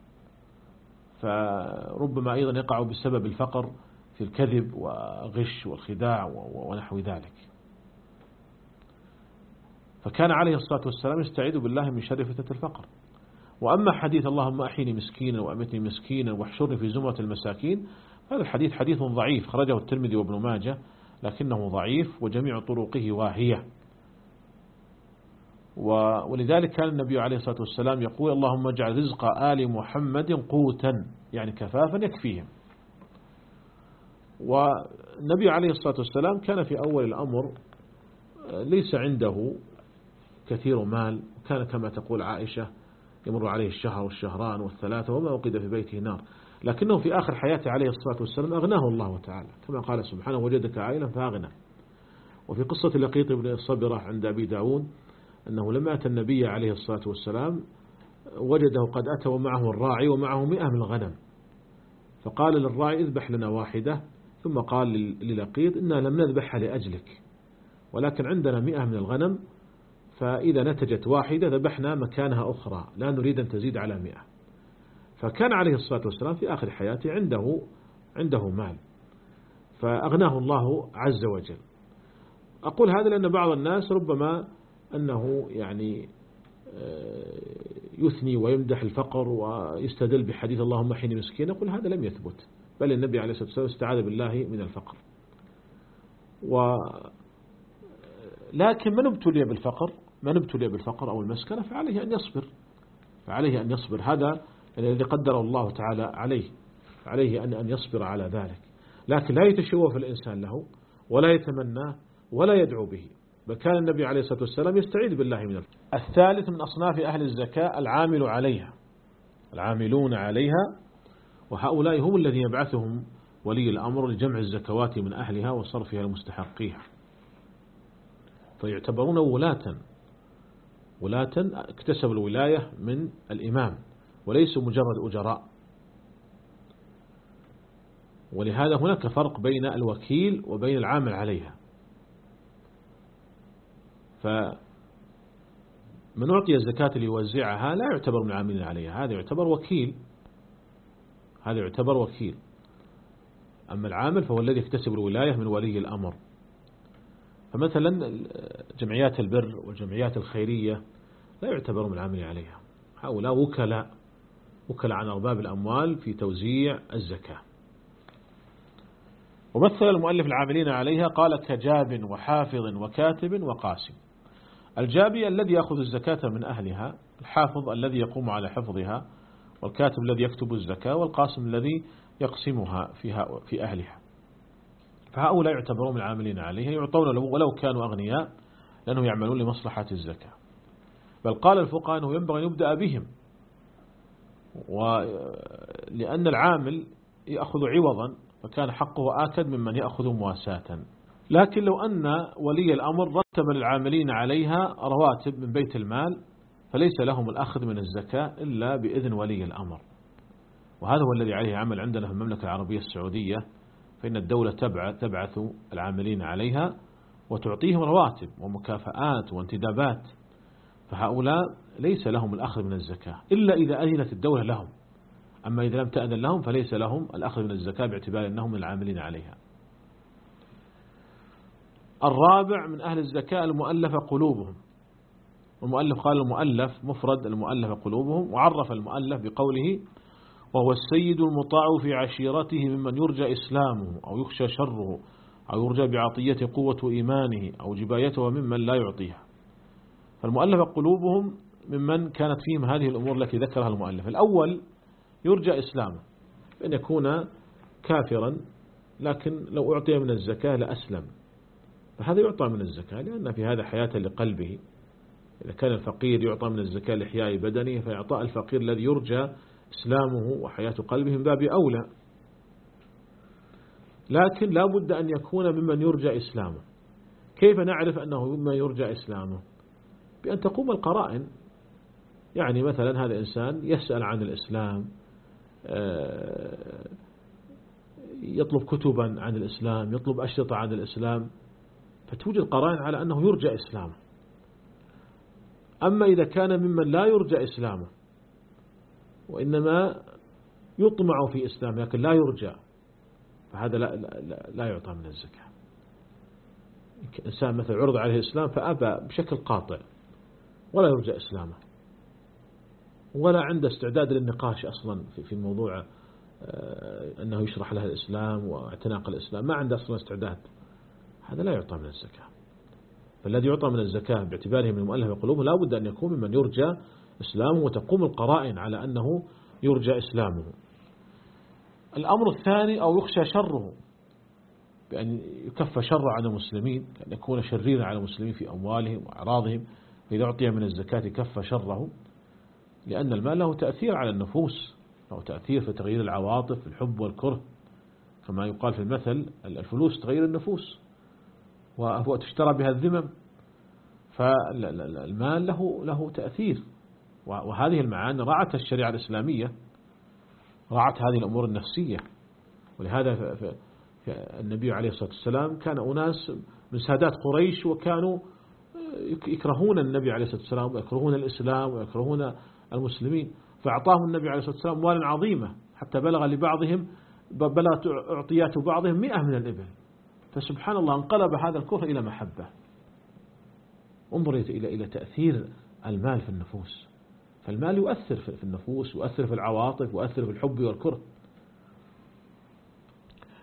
فربما أيضا يقع بسبب الفقر في الكذب وغش والخداع ونحو ذلك. فكان عليه الصلاة والسلام يستعيذ بالله من شر فتنة الفقر. وأما حديث اللهم أحيني مسكينا وأمتني مسكينا واحشرني في زمرة المساكين، هذا الحديث حديث ضعيف، خرجه الترمذي وابن ماجه، لكنه ضعيف وجميع طرقه واهية. ولذلك كان النبي عليه الصلاة والسلام يقول اللهم اجعل رزق آل محمد قوتا، يعني كفافا يكفيهم. والنبي عليه الصلاة والسلام كان في أول الأمر ليس عنده كثير مال، كان كما تقول عائشة يمر عليه الشهر والشهران والثلاثة وما وقد في بيته نار، لكنه في آخر حياته عليه الصلاة والسلام أغناه الله تعالى، كما قال سبحانه وجدك عائلا فأغنى. وفي قصة لقيط بن الصبرة عند أبي داود أنه لما أتى النبي عليه الصلاة والسلام وجده قد أتى ومعه الراعي ومعه مئة من الغنم، فقال للراعي اذبح لنا واحدة، ثم قال للقيط إنا لم نذبحها لأجلك، ولكن عندنا مئة من الغنم، فإذا نتجت واحدة ذبحنا مكانها أخرى، لا نريد أن تزيد على مئة. فكان عليه الصلاة والسلام في آخر حياته عنده عنده مال، فأغناه الله عز وجل. أقول هذا لأن بعض الناس ربما أنه يعني يثني ويمدح الفقر ويستدل بحديث اللهم احيني مسكين، أقول هذا لم يثبت، بل النبي عليه الصلاة والسلام استعاذ بالله من الفقر. و لكن من ابتلي بالفقر من ابتلي بالفقر أو المسكنة فعليه أن يصبر فعليه أن يصبر هذا الذي قدره الله تعالى عليه، عليه أن أن يصبر على ذلك، لكن لا يتشوف الإنسان له ولا يتمناه ولا يدعو به، بل كان النبي عليه الصلاة والسلام يستعيذ بالله من الفقر. الثالث من أصناف أهل الزكاة العامل عليها، العاملون عليها، وهؤلاء هم الذين يبعثهم ولي الأمر لجمع الزكوات من أهلها وصرفها لمستحقيها، فيعتبرون ولاة ولاة اكتسبوا الولاية من الإمام وليسوا مجرد أجراء. ولهذا هناك فرق بين الوكيل وبين العامل عليها. فمن أعطي الزكاة ليوزعها لا يعتبر من العاملين عليها، هذا يعتبر وكيل هذا يعتبر وكيل أما العامل فهو الذي يكتسب الولاية من ولي الأمر. فمثلا جمعيات البر والجمعيات الخيرية لا يعتبر من العاملين عليها، هؤلاء وكلاء وكلاء عن أرباب الأموال في توزيع الزكاة. ومثل المؤلف العاملين عليها قال كجاب وحافظ وكاتب وقاسم. الجابي الذي يأخذ الزكاة من أهلها، الحافظ الذي يقوم على حفظها، والكاتب الذي يكتب الزكاة، والقاسم الذي يقسمها فيها في أهلها. فهؤلاء يعتبرون من العاملين عليها، يعطون ولو كانوا أغنياء لأنهم يعملون لمصلحة الزكاة. بل قال الفقهاء أنه ينبغي أن يبدأ بهم، ولأن العامل يأخذ عوضا فكان حقه آكد ممن يأخذ مواساة. لكن لو أن ولي الأمر رتب للعاملين عليها رواتب من بيت المال فليس لهم الأخذ من الزكاة إلا بإذن ولي الأمر، وهذا هو الذي عليه عمل عندنا في المملكة العربية السعودية، فإن الدولة تبعث العاملين عليها وتعطيهم رواتب ومكافآت وانتدابات، فهؤلاء ليس لهم الأخذ من الزكاة إلا إذا أذنت الدولة لهم، أما إذا لم تأذن لهم فليس لهم الأخذ من الزكاة باعتبار أنهم من العاملين عليها. الرابع من أهل الزكاة المؤلفة قلوبهم. والمؤلف قال المؤلف مفرد، المؤلف قلوبهم، وعرف المؤلف بقوله وهو السيد المطاع في عشيرته ممن يرجى إسلامه أو يخشى شره أو يرجى بعطية قوة إيمانه أو جبايته ممن لا يعطيها. فالمؤلف قلوبهم ممن كانت فيهم هذه الأمور التي ذكرها المؤلف. الأول يرجى إسلامه، بأن يكون كافرا لكن لو أعطي من الزكاة لأسلم، فهذا يعطى من الزكاة لأن في هذا حياة لقلبه. إذا كان الفقير يعطى من الزكاة لإحياء بدنه، فيعطى الفقير الذي يرجى إسلامه وحياة قلبه من باب أولى. لكن لا بد أن يكون ممن يرجى إسلامه. كيف نعرف أنه ممن يرجى إسلامه؟ بأن تقوم القرائن. يعني مثلا هذا إنسان يسأل عن الإسلام، يطلب كتبا عن الإسلام، يطلب أشرطة عن الإسلام، فتوجد قرائن على أنه يرجى إسلامه. أما إذا كان ممن لا يرجى إسلامه وإنما يطمع في إسلامه لكن لا يرجى، فهذا لا, لا, لا يعطى من الزكاة. إنسان مثلا عرض عليه الإسلام فأبى بشكل قاطع ولا يرجى إسلامه ولا عنده استعداد للنقاش أصلا في, في موضوع أنه يشرح له الإسلام واعتناق الإسلام، ما عنده أصلا استعداد، هذا لا يعطى من الزكاة. فالذي يعطى من الزكاة باعتباره من المؤلف قلوبه لا بد أن يكون ممن يرجى إسلامه وتقوم القرائن على أنه يرجى إسلامه. الأمر الثاني أو يخشى شره، بأن يكف شر عن المسلمين، أن يكون شريرا على المسلمين في أموالهم وأعراضهم، فإذا أعطي من الزكاة كف شره، لأن المال له تأثير على النفوس، له تأثير في تغيير العواطف، الحب والكره، كما يقال في المثل الفلوس تغير النفوس وتشترى بها الذمم. فالمال له له تأثير، وهذه المعاني رعتها الشريعة الإسلامية، رعت هذه الأمور النفسية. ولهذا النبي عليه الصلاة والسلام كان أناس من سادات قريش وكانوا يكرهون النبي عليه الصلاة والسلام ويكرهون الإسلام ويكرهون المسلمين، فأعطاهم النبي عليه الصلاة والسلام أموالا عظيمة حتى بلغ لبعضهم بلغت أعطيات بعضهم مئة من الإبل. فسبحان الله انقلب هذا الكفر إلى محبة. انظر إلى إلى تأثير المال في النفوس. فالمال يؤثر في النفوس، يؤثر في العواطف، يؤثر في الحب والكره.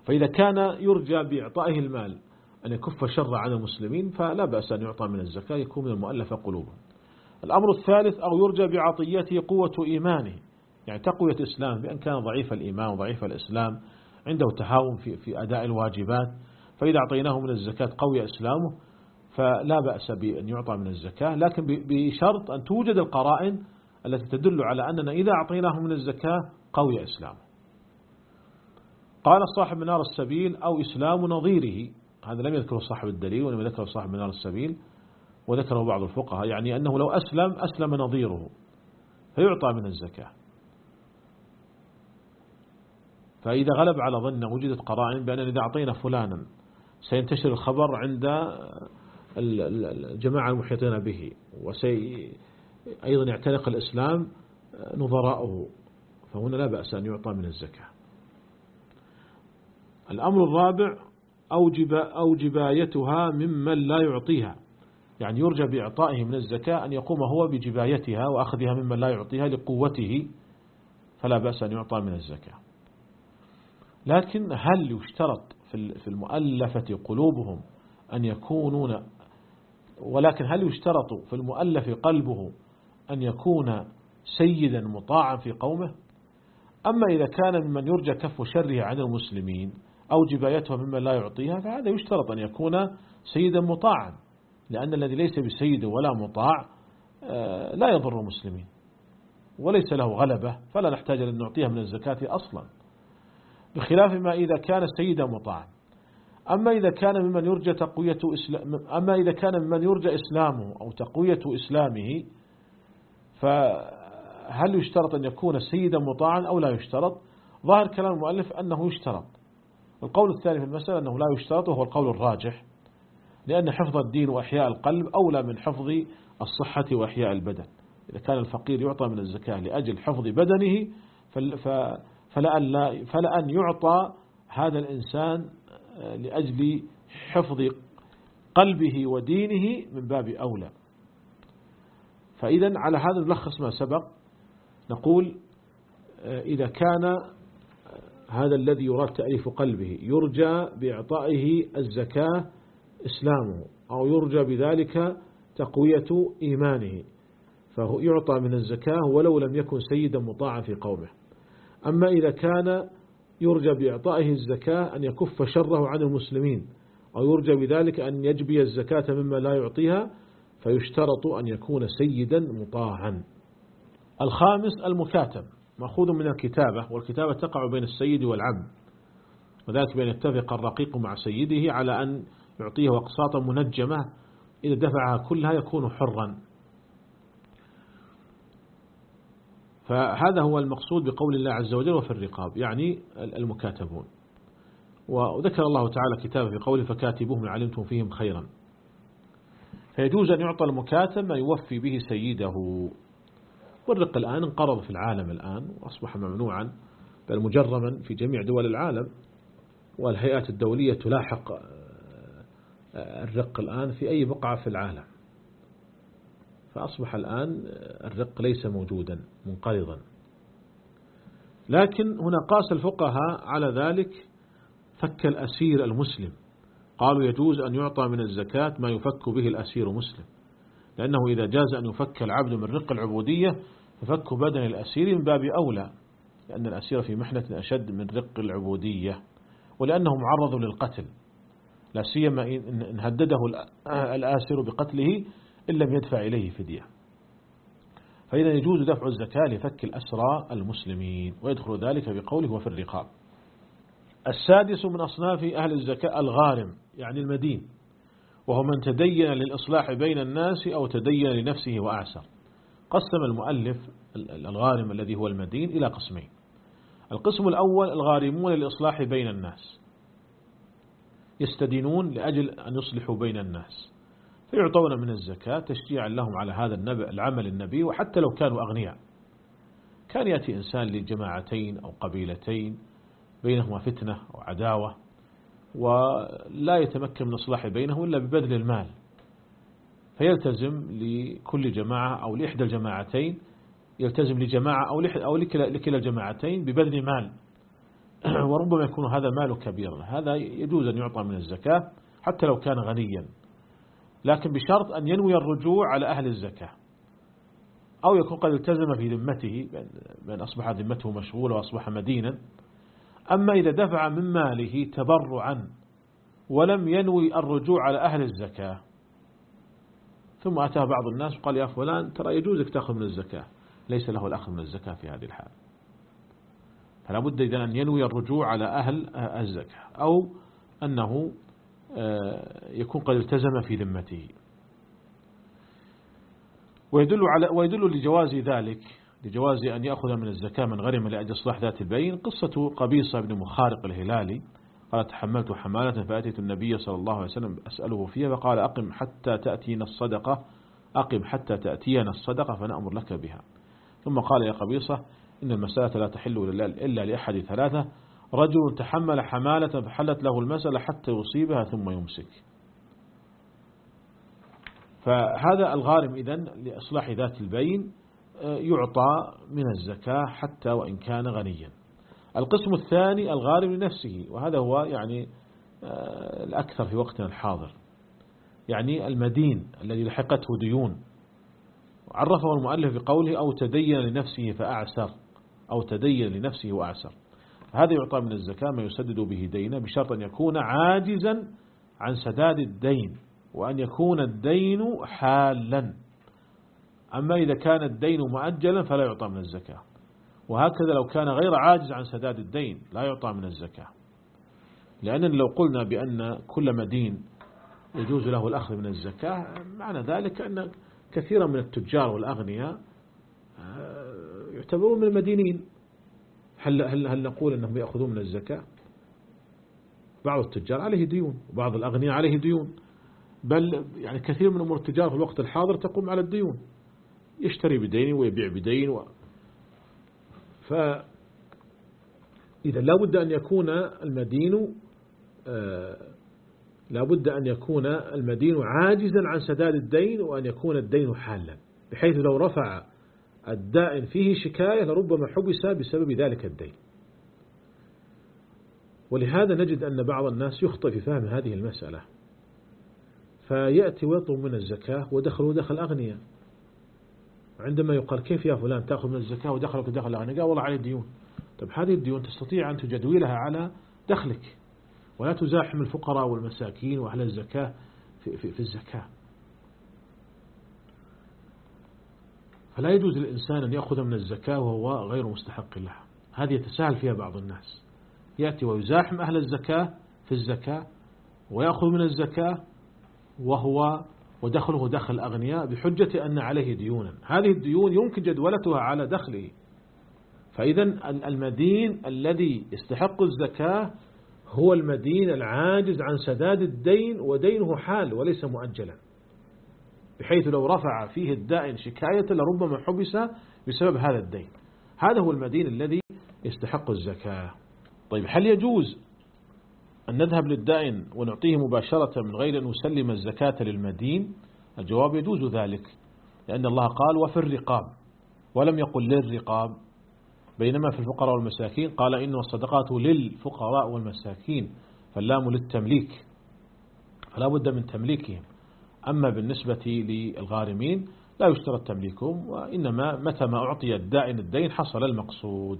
فإذا كان يرجى بإعطائه المال أن يكف شر عن المسلمين فلا بأس أن يعطى من الزكاة، يكون من المؤلفة قلوبهم. الأمر الثالث أو يرجى بعطيته قوة إيمانه، يعني تقوية إسلام، بأن كان ضعيف الإيمان وضعيف الإسلام عنده تهاون في في أداء الواجبات، فإذا أعطيناه من الزكاة قوي إسلامه فلا بأس بأن يعطى من الزكاة، لكن بشرط أن توجد القرائن التي تدل على أننا إذا أعطيناه من الزكاة قوي إسلامه. قال صاحب منار السبيل أو إسلام نظيره، هذا لم يذكره صاحب الدليل ولم يذكره صاحب منار السبيل، وذكره بعض الفقهاء، يعني أنه لو أسلم أسلم نظيره فيعطى من الزكاة. فإذا غلب على ظن وجدت قرائن بأن إذا أعطينا فلانا سينتشر الخبر عند الجماعة المحيطين به وسيأيضا يعتنق الإسلام نظراؤه، فهنا لا بأس أن يعطى من الزكاة. الأمر الرابع أوجب أو جبايتها ممن لا يعطيها، يعني يرجى بإعطائه من الزكاة أن يقوم هو بجبايتها وأخذها ممن لا يعطيها لقوته، فلا بأس أن يعطى من الزكاة. لكن هل يشترط في المؤلفة قلوبهم أن يكونون، ولكن هل يشترط في المؤلف قلبه أن يكون سيدا مطاعا في قومه؟ أما إذا كان ممن يرجى كف شره عن المسلمين أو جبايتها ممن لا يعطيها فهذا يشترط أن يكون سيدا مطاعا، لأن الذي ليس بسيد ولا مطاع لا يضر المسلمين وليس له غلبة، فلا نحتاج أن نعطيها من الزكاة أصلا، بخلاف ما إذا كان سيدا مطاعا. أما إذا كان ممن يرجى تقوية إسلام أما إذا كان ممن يرجى إسلامه أو تقوية إسلامه فهل يشترط أن يكون سيدا مطاعا أو لا يشترط؟ ظاهر كلام المؤلف أنه يشترط. القول الثاني في المسألة أنه لا يشترط، وهو القول الراجح، لأن حفظ الدين وإحياء القلب أولى من حفظ الصحة وإحياء البدن. إذا كان الفقير يعطى من الزكاة لأجل حفظ بدنه فلأن, فلأن يعطى هذا الإنسان لأجل حفظ قلبه ودينه من باب أولى. فإذا على هذا نلخص ما سبق، نقول إذا كان هذا الذي يراد تأليف قلبه يرجى بإعطائه الزكاة إسلامه أو يرجى بذلك تقوية إيمانه فهو يعطى من الزكاة ولو لم يكن سيدا مطاعا في قومه. أما إذا كان يرجى بإعطائه الزكاة أن يكف شره عن المسلمين أو يرجى بذلك أن يجبي الزكاة مما لا يعطيها فيشترط أن يكون سيدا مطاعا. الخامس المكاتب، مأخوذ من الكتابة، والكتابة تقع بين السيد والعبد، وذلك بأن يتفق الرقيق مع سيده على أن يعطيه أقساطا منجمة إذا دفعها كلها يكون حرا. فهذا هو المقصود بقول الله عز وجل وفي الرقاب، يعني المكاتبون. وذكر الله تعالى كتابه في قوله فكاتبوهم علمتم فيهم خيرا. فيجوز أن يعطى المكاتب ما يوفي به سيده. والرق الآن انقرض في العالم الآن وأصبح ممنوعا بل مجرما في جميع دول العالم، والهيئات الدولية تلاحق الرق الآن في أي بقعة في العالم، فأصبح الآن الرق ليس موجودا منقرضا. لكن هنا قاس الفقهاء على ذلك فك الأسير المسلم، قالوا يجوز أن يعطى من الزكاة ما يفك به الأسير مسلم، لأنه إذا جاز أن يفك العبد من رق العبودية ففك بدن الأسير من باب أولى، لأن الأسير في محنة أشد من رق العبودية، ولأنه معرض للقتل، لا سيما إن هدده الآسر بقتله إن لم يدفع إليه فدية. فإذا يجوز دفع الزكاة لفك الأسرى المسلمين، ويدخل ذلك بقوله وفي الرقاب. السادس من أصناف أهل الزكاة الغارم، يعني المدين، وهو من تدين للإصلاح بين الناس أو تدين لنفسه وأعسر. قسم المؤلف الغارم الذي هو المدين إلى قسمين. القسم الأول الغارمون للإصلاح بين الناس، يستدينون لأجل أن يصلحوا بين الناس فيعطون من الزكاة تشجيعا لهم على هذا العمل النبي، وحتى لو كانوا أغنياء. كان يأتي إنسان لجماعتين أو قبيلتين بينهما فتنة أو عداوة ولا يتمكن من الإصلاح بينهم إلا ببذل المال، فيلتزم لكل جماعة أو لإحدى الجماعتين، يلتزم لجماعة أو لكلا الجماعتين ببذل مال وربما يكون هذا مال كبير، هذا يجوز أن يعطى من الزكاة حتى لو كان غنيا، لكن بشرط أن ينوي الرجوع على أهل الزكاة، أو يكون قد التزم في ذمته بأن أصبح ذمته مشغولة وأصبح مدينا. أما إذا دفع من ماله تبرعا ولم ينوي الرجوع على أهل الزكاة، ثم أتاه بعض الناس وقال يا فلان ترى يجوزك تأخذ من الزكاة، ليس له الأخذ من الزكاة في هذه الحال، فلا بد إذا أن ينوي الرجوع على أهل الزكاة، أو أنه يكون قد التزم في ذمته. ويدل على ويدل لجواز ذلك، لجواز أن يأخذ من الزكاة من غرم لأجل إصلاح ذات البين، قصة قبيصة بن مخارق الهلالي قال تحملت حمالة فأتيت النبي صلى الله عليه وسلم أسأله فيها فقال أقم حتى تأتينا الصدقة أقم حتى تأتينا الصدقة فنأمر لك بها. ثم قال يا قبيصة إن المسألة لا تحل إلا لأحد ثلاثة، رجل تحمل حمالة فحلت له المسألة حتى يصيبها ثم يمسك. فهذا الغارم إذن لإصلاح ذات البين يعطى من الزكاة حتى وإن كان غنيا. القسم الثاني الغارم لنفسه، وهذا هو يعني الأكثر في وقتنا الحاضر، يعني المدين الذي لحقته ديون، عرفه المؤلف بقوله أو تدين لنفسه فأعسر، أو تدين لنفسه وأعسر، هذا يعطى من الزكاة ما يسدد به دينه بشرط أن يكون عاجزا عن سداد الدين، وأن يكون الدين حالا. أما إذا كان الدين مؤجلا فلا يعطى من الزكاة، وهكذا لو كان غير عاجز عن سداد الدين لا يعطى من الزكاة، لأننا لو قلنا بأن كل مدين يجوز له الأخذ من الزكاة معنى ذلك أن كثيرا من التجار والأغنياء يعتبرون من المدينين. هل, هل, هل نقول أنهم يأخذون من الزكاة؟ بعض التجار عليه ديون وبعض الأغنياء عليه ديون، بل يعني كثير من أمور التجار في الوقت الحاضر تقوم على الديون، يشتري بدين ويبيع بدين و... فإذا لا بد أن يكون المدين آه لا بد أن يكون المدين عاجزا عن سداد الدين، وأن يكون الدين حالا، بحيث لو رفع الدائن فيه شكاية لربما حبس بسبب ذلك الدين. ولهذا نجد أن بعض الناس يخطئ في فهم هذه المسألة، فيأتي ويطلب من الزكاة ودخله دخل أغنياء، عندما يقال كيف يا فلان تأخذ من الزكاة ودخلك دخل الأغنياء؟ قال والله عليه ديون. طب هذه الديون تستطيع أن تجدولها على دخلك، ولا تزاحم الفقراء والمساكين وأهل الزكاة في, في, في الزكاة. فلا يجوز للإنسان أن يأخذ من الزكاة وهو غير مستحق لها، هذه يتساهل فيها بعض الناس، يأتي ويزاحم أهل الزكاة في الزكاة ويأخذ من الزكاة وهو ودخله دخل أغنياء بحجة أن عليه ديونا، هذه الديون يمكن جدولتها على دخله. فإذا المدين الذي يستحق الزكاة هو المدين العاجز عن سداد الدين ودينه حال وليس مؤجلا، بحيث لو رفع فيه الدائن شكاية لربما حبس بسبب هذا الدين، هذا هو المدين الذي يستحق الزكاة. طيب هل يجوز أن نذهب للدائن ونعطيه مباشرة من غير أن نسلم الزكاة للمدين؟ الجواب يجوز ذلك، لأن الله قال وفي الرقاب، ولم يقل للرقاب، بينما في الفقراء والمساكين قال إنما الصدقات للفقراء والمساكين، فاللام للتمليك، فلا بد من تمليكهم. أما بالنسبة للغارمين لا يشترط تمليكهم، وإنما متى ما أعطي الدائن الدين حصل المقصود.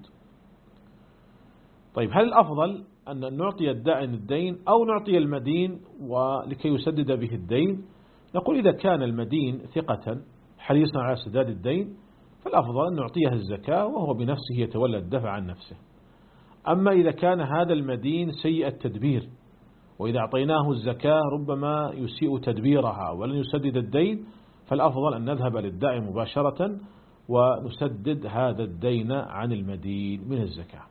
طيب هل الأفضل أن نعطي الدائن الدين أو نعطي المدين ولكي يسدد به الدين؟ نقول إذا كان المدين ثقة حريصا على سداد الدين فالأفضل أن نعطيها الزكاة وهو بنفسه يتولى الدفع عن نفسه. أما إذا كان هذا المدين سيء التدبير، وإذا أعطيناه الزكاة ربما يسيء تدبيرها ولن يسدد الدين، فالأفضل أن نذهب للدائن مباشرة ونسدد هذا الدين عن المدين من الزكاة.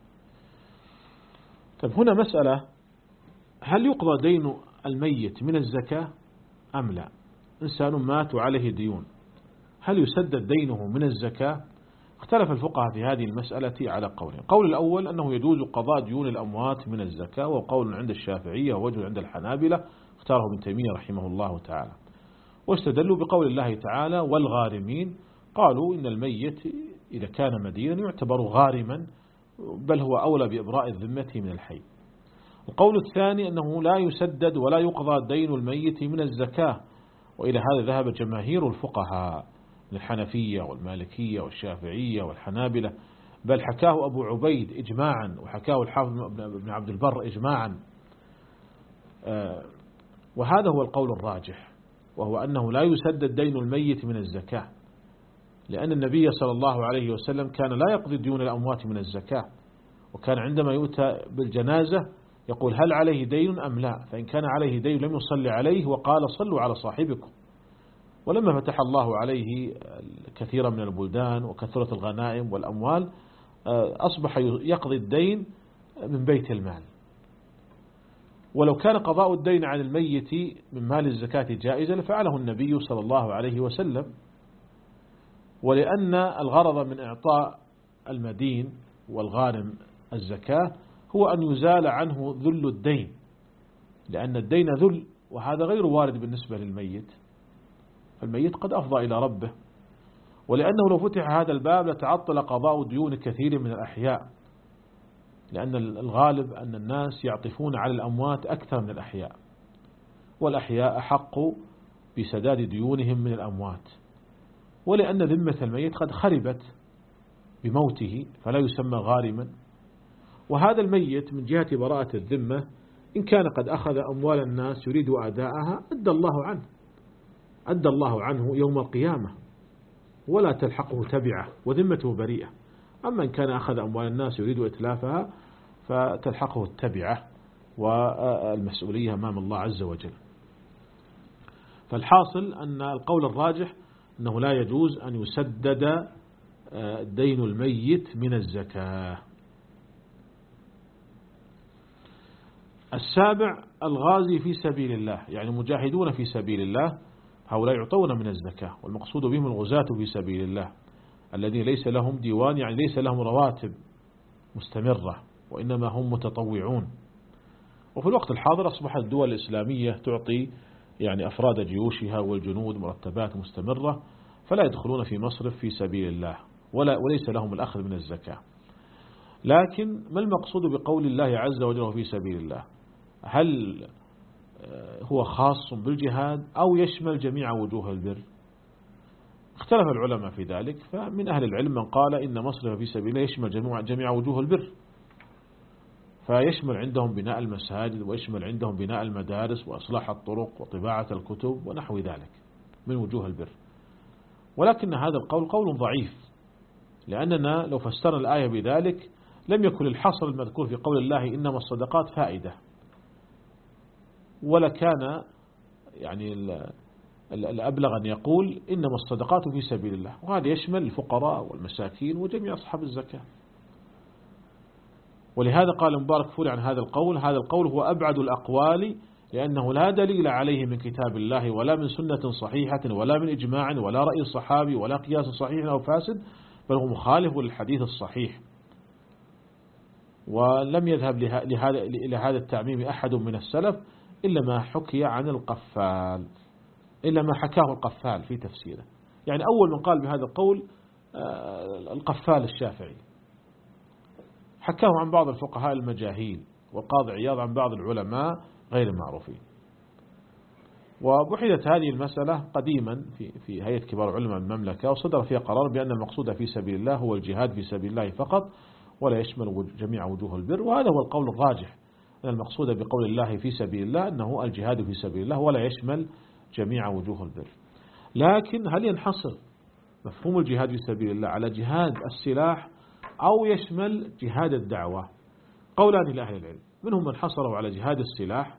طيب هنا مسألة، هل يقضى دين الميت من الزكاة أم لا؟ إنسان مات وعليه ديون، هل يسدد دينه من الزكاة؟ اختلف الفقهاء في هذه المسألة على قولين. قول الأول أنه يجوز قضاء ديون الأموات من الزكاة، وقول عند الشافعية ووجه عند الحنابلة اختاره ابن تيمية رحمه الله تعالى، واستدلوا بقول الله تعالى والغارمين، قالوا إن الميت إذا كان مدينا يعتبر غارما بل هو أولى بإبراء الذمة من الحي. القول الثاني أنه لا يسدد ولا يقضى دين الميت من الزكاة، وإلى هذا ذهب جماهير الفقهاء من الحنفية والمالكية والشافعية والحنابلة، بل حكاه أبو عبيد إجماعا، وحكاه الحافظ بن عبد البر إجماعا. وهذا هو القول الراجح، وهو أنه لا يسدد دين الميت من الزكاة، لأن النبي صلى الله عليه وسلم كان لا يقضي ديون الأموات من الزكاة، وكان عندما يؤتى بالجنازة يقول هل عليه دين أم لا، فإن كان عليه دين لم يصلي عليه وقال صلوا على صاحبكم. ولما فتح الله عليه كثيرا من البلدان وكثرة الغنائم والأموال أصبح يقضي الدين من بيت المال. ولو كان قضاء الدين عن الميت من مال الزكاة جائزة لفعله النبي صلى الله عليه وسلم، ولأن الغرض من إعطاء المدين والغانم الزكاة هو أن يزال عنه ذل الدين، لأن الدين ذل، وهذا غير وارد بالنسبة للميت، الميت قد أفضى إلى ربه. ولأنه لو فتح هذا الباب لتعطل قضاء ديون كثير من الأحياء، لأن الغالب أن الناس يعطفون على الأموات أكثر من الأحياء، والأحياء أحق بسداد ديونهم من الأموات، ولأن ذمة الميت قد خربت بموته فلا يسمى غارما. وهذا الميت من جهة براءة الذمة إن كان قد أخذ أموال الناس يريد أداءها أدى الله عنه أدى الله عنه يوم القيامة ولا تلحقه تبعة وذمته بريئة. أما إن كان أخذ أموال الناس يريد إتلافها فتلحقه التبعة والمسؤولية أمام الله عز وجل. فالحاصل أن القول الراجح أنه لا يجوز أن يسدد دين الميت من الزكاة. السابع الغازي في سبيل الله، يعني مجاهدون في سبيل الله، هؤلاء يعطون من الزكاة، والمقصود بهم الغزاة في سبيل الله الذين ليس لهم ديوان، يعني ليس لهم رواتب مستمرة، وإنما هم متطوعون. وفي الوقت الحاضر أصبحت الدول الإسلامية تعطي يعني أفراد جيوشها والجنود مرتبات مستمرة، فلا يدخلون في مصرف في سبيل الله ولا وليس لهم الأخذ من الزكاة. لكن ما المقصود بقول الله عز وجل في سبيل الله؟ هل هو خاص بالجهاد أو يشمل جميع وجوه البر؟ اختلف العلماء في ذلك، فمن أهل العلم من قال إن مصرف في سبيل الله يشمل جميع, جميع وجوه البر، فيشمل عندهم بناء المساجد، ويشمل عندهم بناء المدارس وإصلاح الطرق وطباعة الكتب ونحو ذلك من وجوه البر. ولكن هذا القول قول ضعيف، لأننا لو فسرنا الآية بذلك لم يكن الحصر المذكور في قول الله إنما الصدقات فائدة، ولا كان يعني الأبلغ أن يقول إنما الصدقات في سبيل الله، وهذا يشمل الفقراء والمساكين وجميع أصحاب الزكاة. ولهذا قال مبارك فوري عن هذا القول: هذا القول هو أبعد الأقوال، لأنه لا دليل عليه من كتاب الله ولا من سنة صحيحة ولا من إجماع ولا رأي صحابي ولا قياس صحيح أو فاسد، بل هو مخالف للحديث الصحيح. ولم يذهب لهذا إلى هذا التعميم أحد من السلف إلا ما حكي عن القفال إلا ما حكاه القفال في تفسيره. يعني أول من قال بهذا القول القفال الشافعي، حكاه عن بعض الفقهاء المجاهيل، والقاضي عياض عن بعض العلماء غير المعروفين. وبحثت هذه المسألة قديما في في هيئة كبار علماء المملكة، وصدر فيها قرار بأن المقصود في سبيل الله هو الجهاد في سبيل الله فقط، ولا يشمل جميع وجوه البر. وهذا هو القول الراجح، أن المقصود بقول الله في سبيل الله أنه الجهاد في سبيل الله ولا يشمل جميع وجوه البر. لكن هل ينحصر مفهوم الجهاد في سبيل الله على جهاد السلاح أو يشمل جهاد الدعوة؟ قولان لأهل العلم، منهم من حصره على جهاد السلاح،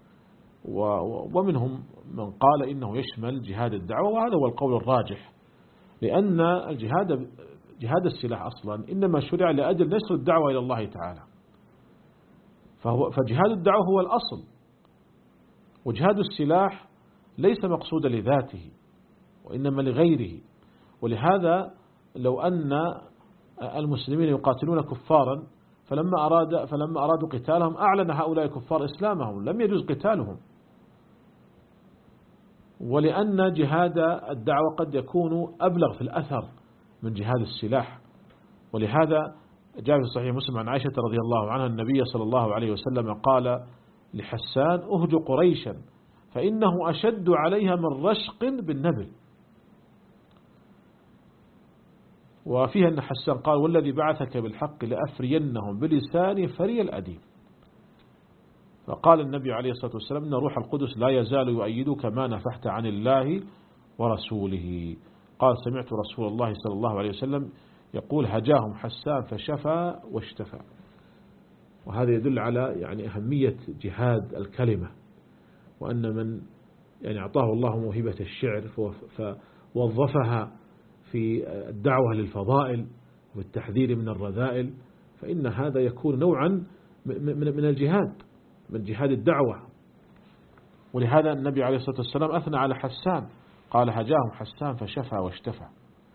ومنهم من قال إنه يشمل جهاد الدعوة، وهذا هو القول الراجح، لأن الجهاد جهاد السلاح أصلا إنما شرع لأجل نشر الدعوة إلى الله تعالى، فهو فجهاد الدعوة هو الأصل، وجهاد السلاح ليس مقصودا لذاته وإنما لغيره. ولهذا لو أن المسلمين يقاتلون كفارا فلما أراد فلما أرادوا قتالهم أعلن هؤلاء الكفار إسلامهم، لم يجوز قتالهم. ولأن جهاد الدعوة قد يكون أبلغ في الأثر من جهاد السلاح، ولهذا جاء في صحيح مسلم عن عائشة رضي الله عنها النبي صلى الله عليه وسلم قال لحسان أهج قريشا فإنه أشد عليها من رشق بالنبل. وفيها أن حسان قال والذي بعثك بالحق لأفرينهم بلساني فري الأديم. فقال النبي عليه الصلاة والسلام إن روح القدس لا يزال يؤيدك ما نفحت عن الله ورسوله. قال سمعت رسول الله صلى الله عليه وسلم يقول هجاهم حسان فشفى واشتفى. وهذا يدل على يعني أهمية جهاد الكلمة، وأن من يعني أعطاه الله موهبة الشعر فوظفها في الدعوة للفضائل والتحذير من الرذائل فإن هذا يكون نوعا من الجهاد، من جهاد الدعوة. ولهذا النبي عليه الصلاة والسلام أثنى على حسان قال هجاهم حسان فشفى واشتفى.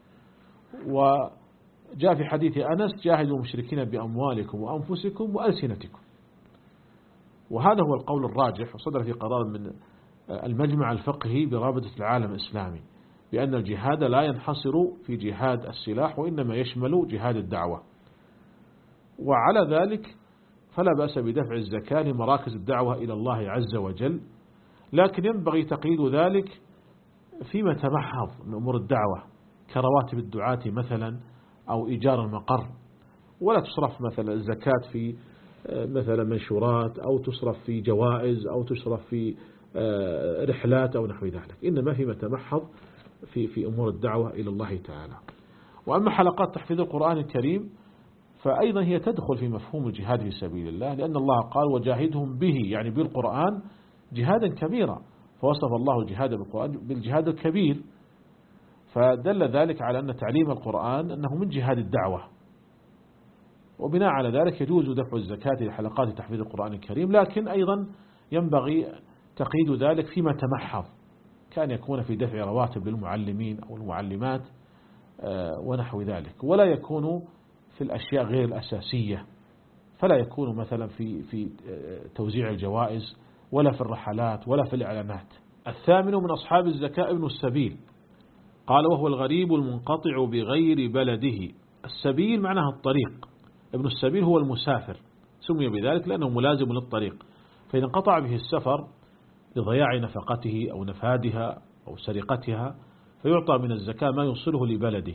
وجاء في حديث أنس جاهدوا المشركين بأموالكم وأنفسكم وألسنتكم. وهذا هو القول الراجح وصدر في قرار من المجمع الفقهي برابطة العالم الإسلامي بأن الجهاد لا ينحصر في جهاد السلاح وإنما يشمل جهاد الدعوة. وعلى ذلك فلا بأس بدفع الزكاة لمراكز الدعوة إلى الله عز وجل، لكن ينبغي تقييد ذلك فيما تمحض من أمور الدعوة كرواتب الدعاة مثلا أو إيجار المقر، ولا تصرف مثلا الزكاة في مثلا منشورات أو تصرف في جوائز أو تصرف في رحلات أو نحو ذلك، إنما فيما تمحض في في أمور الدعوة إلى الله تعالى. وأما حلقات تحفيظ القرآن الكريم فأيضا هي تدخل في مفهوم الجهاد في سبيل الله، لأن الله قال وجاهدهم به يعني بالقرآن جهادا كبيرا، فوصف الله الجهاد بالقرآن بالجهاد الكبير، فدل ذلك على أن تعليم القرآن أنه من جهاد الدعوة. وبناء على ذلك يجوز دفع الزكاة لحلقات تحفيظ القرآن الكريم، لكن أيضا ينبغي تقييد ذلك فيما تمحض، كان يكون في دفع رواتب للمعلمين أو المعلمات ونحو ذلك، ولا يكون في الأشياء غير الأساسية، فلا يكون مثلا في في توزيع الجوائز ولا في الرحلات ولا في الإعلانات. الثامن من أصحاب الزكاة ابن السبيل، قال وهو الغريب المنقطع بغير بلده. السبيل معناها الطريق، ابن السبيل هو المسافر، سمي بذلك لأنه ملازم للطريق، فإذا انقطع به السفر لضياع نفقته أو نفادها أو سرقتها فيعطى من الزكاة ما يوصله لبلده.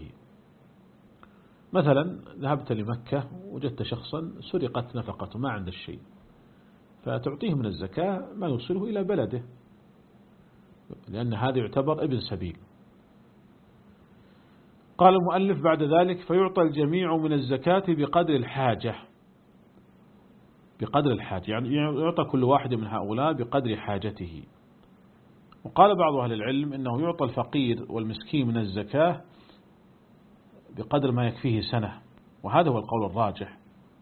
مثلا ذهبت لمكة وجدت شخصا سرقت نفقته ما عنده الشيء، فتعطيه من الزكاة ما يوصله إلى بلده، لأن هذا يعتبر ابن سبيل. قال المؤلف بعد ذلك فيعطى الجميع من الزكاة بقدر الحاجة، بقدر الحاجة يعني يعطى كل واحد من هؤلاء بقدر حاجته. وقال بعض أهل العلم إنه يعطى الفقير والمسكين من الزكاة بقدر ما يكفيه سنة، وهذا هو القول الراجح،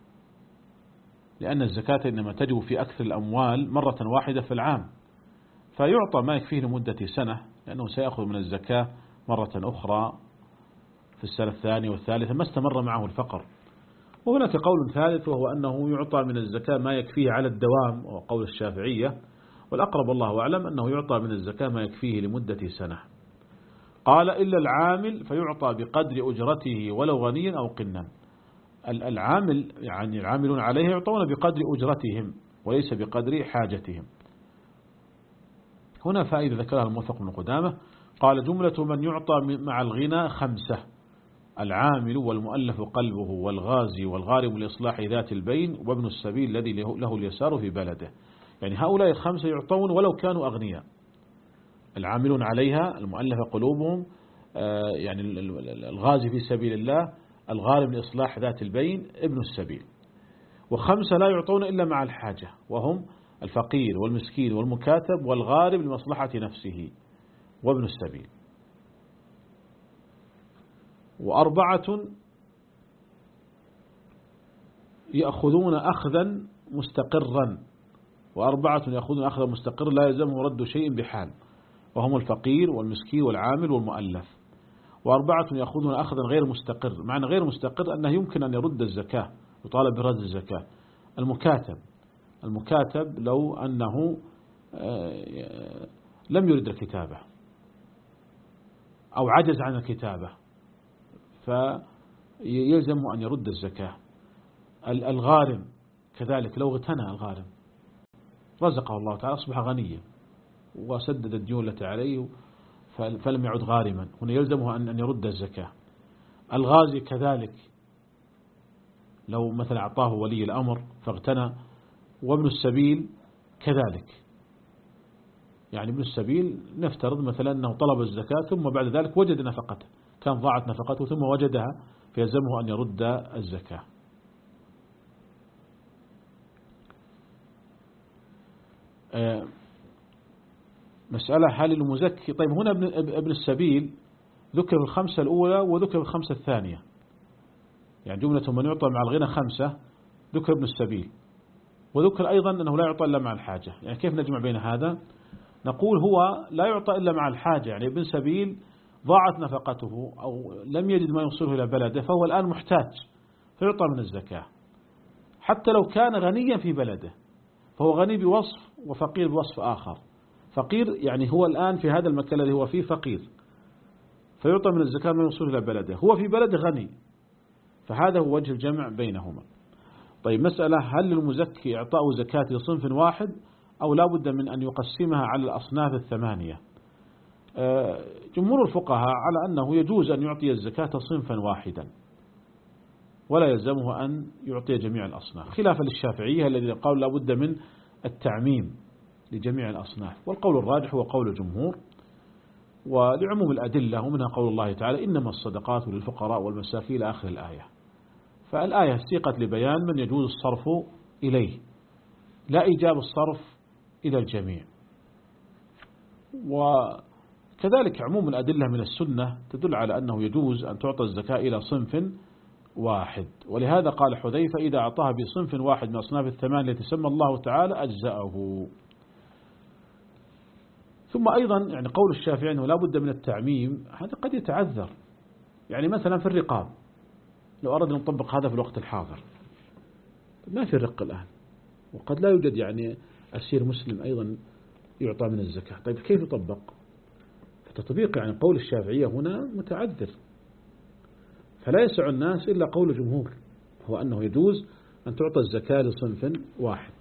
لأن الزكاة إنما تجب في أكثر الأموال مرة واحدة في العام، فيعطى ما يكفيه لمدة سنة، لأنه سيأخذ من الزكاة مرة أخرى في السنة الثانية والثالثة ما استمر معه الفقر. وهناك قول ثالث وهو أنه يعطى من الزكاة ما يكفيه على الدوام، وهو قول الشافعية، والأقرب الله أعلم أنه يعطى من الزكاة ما يكفيه لمدة سنة. قال إلا العامل فيعطى بقدر أجرته ولو غنيا أو قنا. العامل يعني العاملون عليه يعطون بقدر أجرتهم وليس بقدر حاجتهم. هنا فائدة ذكرها الموفق بن قدامة، قال جملة من يعطى مع الغنى خمسة: العامل والمؤلف قلبه والغازي والغارم لإصلاح ذات البين وابن السبيل الذي له اليسار في بلده. يعني هؤلاء الخمسة يعطون ولو كانوا أغنياء، العاملون عليها، المؤلف قلوبهم، يعني الغازي في سبيل الله، الغارم لإصلاح ذات البين، ابن السبيل. وخمسة لا يعطون إلا مع الحاجة، وهم الفقير والمسكين والمكاتب والغارم لمصلحة نفسه وابن السبيل. وأربعة يأخذون أخذا مستقرا، وأربعة يأخذون أخذا مستقرا لا يلزمه رد شيء بحال، وهم الفقير والمسكين والعامل والمؤلف. وأربعة يأخذون أخذا غير مستقر، معنى غير مستقر أنه يمكن أن يرد الزكاة، يطالب برد الزكاة. المكاتب، المكاتب لو أنه لم يرد الكتابة أو عجز عن الكتابة فيلزم أن يرد الزكاة. الغارم كذلك لو اغتنى الغارم رزقه الله تعالى أصبح غنيا وسدد الديون التي عليه فلم يعد غارما، هنا يلزمه أن يرد الزكاة. الغازي كذلك لو مثلا أعطاه ولي الأمر فاغتنى، وابن السبيل كذلك، يعني ابن السبيل نفترض مثلا أنه طلب الزكاة ثم بعد ذلك وجد نفقته، كان ضاعت نفقته ثم وجدها فيلزمه أن يرد الزكاة. مسألة هل المزكي، طيب هنا ابن السبيل ذكر الخمسة الأولى وذكر الخمسة الثانية، يعني جملة من يعطى مع الغنى خمسة ذكر ابن السبيل، وذكر أيضا أنه لا يعطى إلا مع الحاجة. يعني كيف نجمع بين هذا؟ نقول هو لا يعطى إلا مع الحاجة، يعني ابن سبيل ضاعت نفقته أو لم يجد ما يوصله إلى بلده فهو الآن محتاج فيعطى من الزكاة، حتى لو كان غنيا في بلده، فهو غني بوصف وفقير بوصف آخر. فقير يعني هو الآن في هذا المكان الذي هو فيه فقير فيعطى من الزكاة ما يوصله إلى بلده، هو في بلده غني، فهذا هو وجه الجمع بينهما. طيب مسألة هل للمزكي إعطاء زكاة لصنف واحد أو لا بد من أن يقسمها على الأصناف الثمانية؟ جمهور الفقهاء على أنه يجوز أن يعطي الزكاة صنفا واحدا ولا يلزمه أن يعطي جميع الأصناف، خلافا للشافعية الذين قالوا لا بد من التعميم لجميع الأصناف، والقول الراجح هو قول الجمهور ولعموم الأدلة، ومنها قول الله تعالى إنما الصدقات للفقراء والمساكين إلى آخر الآية. فالآية سيقت لبيان من يجوز الصرف إليه، لا إيجاب الصرف إلى الجميع. وكذلك عموم الأدلة من السنة تدل على أنه يجوز أن تعطى الزكاة إلى صنف واحد، ولهذا قال حذيفة إذا أعطاها بصنف واحد من أصناف الثمان التي سمى الله تعالى أجزأه. ثم أيضا يعني قول الشافعي أنه لا بد من التعميم، هذا قد يتعذر، يعني مثلا في الرقاب لو أردنا نطبق هذا في الوقت الحاضر ما في الرق الآن، وقد لا يوجد يعني أسير مسلم أيضا يعطى من الزكاة، طيب كيف يطبق؟ فتطبيق يعني قول الشافعية هنا متعذر، فلا يسع الناس إلا قول الجمهور هو أنه يجوز أن تعطى الزكاة لصنف واحد.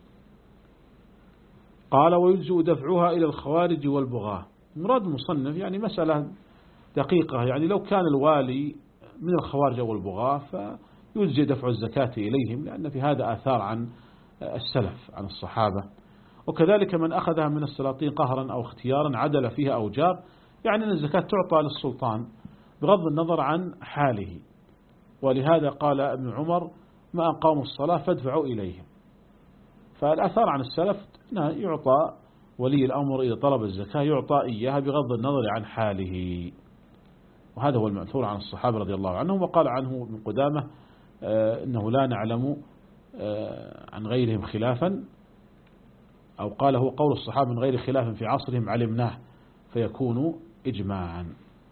قال ويجزئ دفعها إلى الخوارج والبغاة. مراد المصنف يعني مسألة دقيقة، يعني لو كان الوالي من الخوارج والبغاة فيجزئ دفع الزكاة إليهم، لأن في هذا آثار عن السلف عن الصحابة، وكذلك من أخذها من السلاطين قهرا أو اختيارا عدل فيها أو جار، يعني أن الزكاة تعطى للسلطان بغض النظر عن حاله. ولهذا قال ابن عمر ما أقاموا الصلاة فادفعوا إليهم. فالآثار عن السلف أنه يعطى ولي الأمر إذا طلب الزكاة يعطى إياها بغض النظر عن حاله، وهذا هو المأثور عن الصحابة رضي الله عنهم. وقال عنه من قدامة أنه لا نعلم عن غيرهم خلافا، أو قال هو قول الصحابة من غير خلاف في عصرهم علمناه فيكون إجماعا.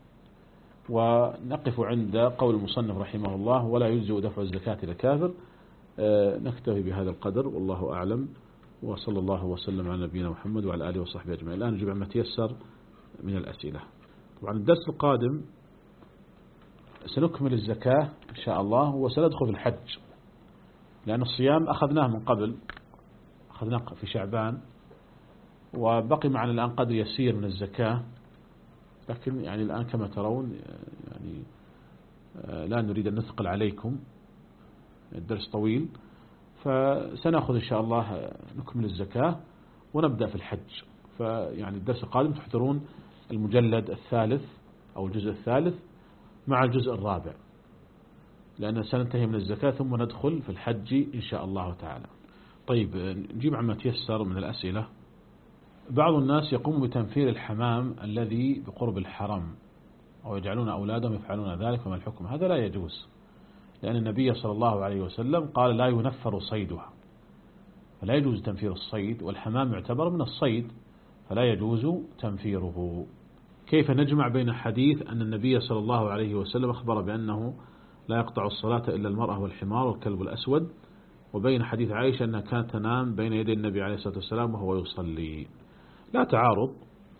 ونقف عند قول المصنف رحمه الله ولا يجزئ دفع الزكاة لكافر. نكتفي بهذا القدر والله أعلم، وصلى الله وسلم على نبينا محمد وعلى آله وصحبه أجمعين. الآن نجيب عما تيسر من الأسئلة. طبعا الدرس القادم سنكمل الزكاة إن شاء الله، وسندخل في الحج، لأن الصيام أخذناه من قبل، أخذناه في شعبان، وبقي معنا الآن قدر يسير من الزكاة، لكن يعني الآن كما ترون يعني لا نريد أن نثقل عليكم، الدرس طويل، فسنأخذ إن شاء الله نكمل الزكاة ونبدأ في الحج. فيعني الدرس القادم تحضرون المجلد الثالث أو الجزء الثالث مع الجزء الرابع، لأننا سننتهي من الزكاة ثم ندخل في الحج إن شاء الله تعالى. طيب نجيب عما تيسر من الأسئلة. بعض الناس يقوم بتنفير الحمام الذي بقرب الحرم أو يجعلون أولادهم يفعلون ذلك، وما الحكم؟ هذا لا يجوز، لأن النبي صلى الله عليه وسلم قال لا ينفر صيدها، فلا يجوز تنفير الصيد، والحمام يعتبر من الصيد فلا يجوز تنفيره. كيف نجمع بين حديث أن النبي صلى الله عليه وسلم أخبر بأنه لا يقطع الصلاة إلا المرأة والحمار والكلب الأسود، وبين حديث عائشة أنها كانت تنام بين يدي النبي عليه الصلاة والسلام وهو يصلي؟ لا تعارض،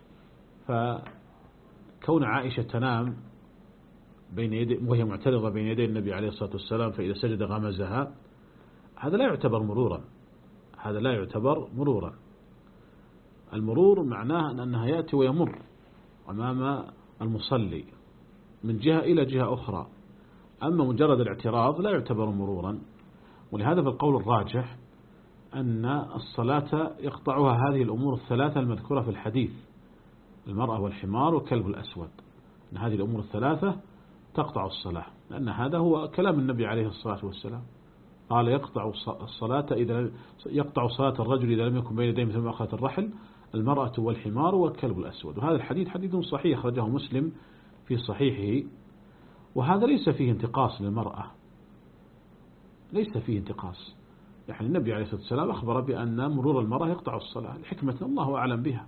فكون عائشة تنام بين يدي وهي معترضة بين يدي النبي عليه الصلاة والسلام فإذا سجد غمزها، هذا لا يعتبر مرورا، هذا لا يعتبر مرورا. المرور معناه أنها يأتي ويمر أمام المصلي من جهة إلى جهة أخرى، أما مجرد الاعتراض لا يعتبر مرورا. ولهذا بالقول الراجح أن الصلاة يقطعها هذه الأمور الثلاثة المذكورة في الحديث، المرأة والحمار والكلب الأسود، أن هذه الأمور الثلاثة تقطع الصلاة، لأن هذا هو كلام النبي عليه الصلاة والسلام، قال يقطع الصلاة إذا يقطع صلاة الرجل إذا لم يكن بين يديه مثل مؤخرة الرحل المرأة والحمار والكلب الأسود. وهذا الحديث حديث صحيح أخرجه مسلم في صحيحه، وهذا ليس فيه انتقاص للمرأة، ليس فيه انتقاص، يعني النبي عليه الصلاة والسلام أخبر بأن مرور المرأة يقطع الصلاة لحكمة الله أعلم بها.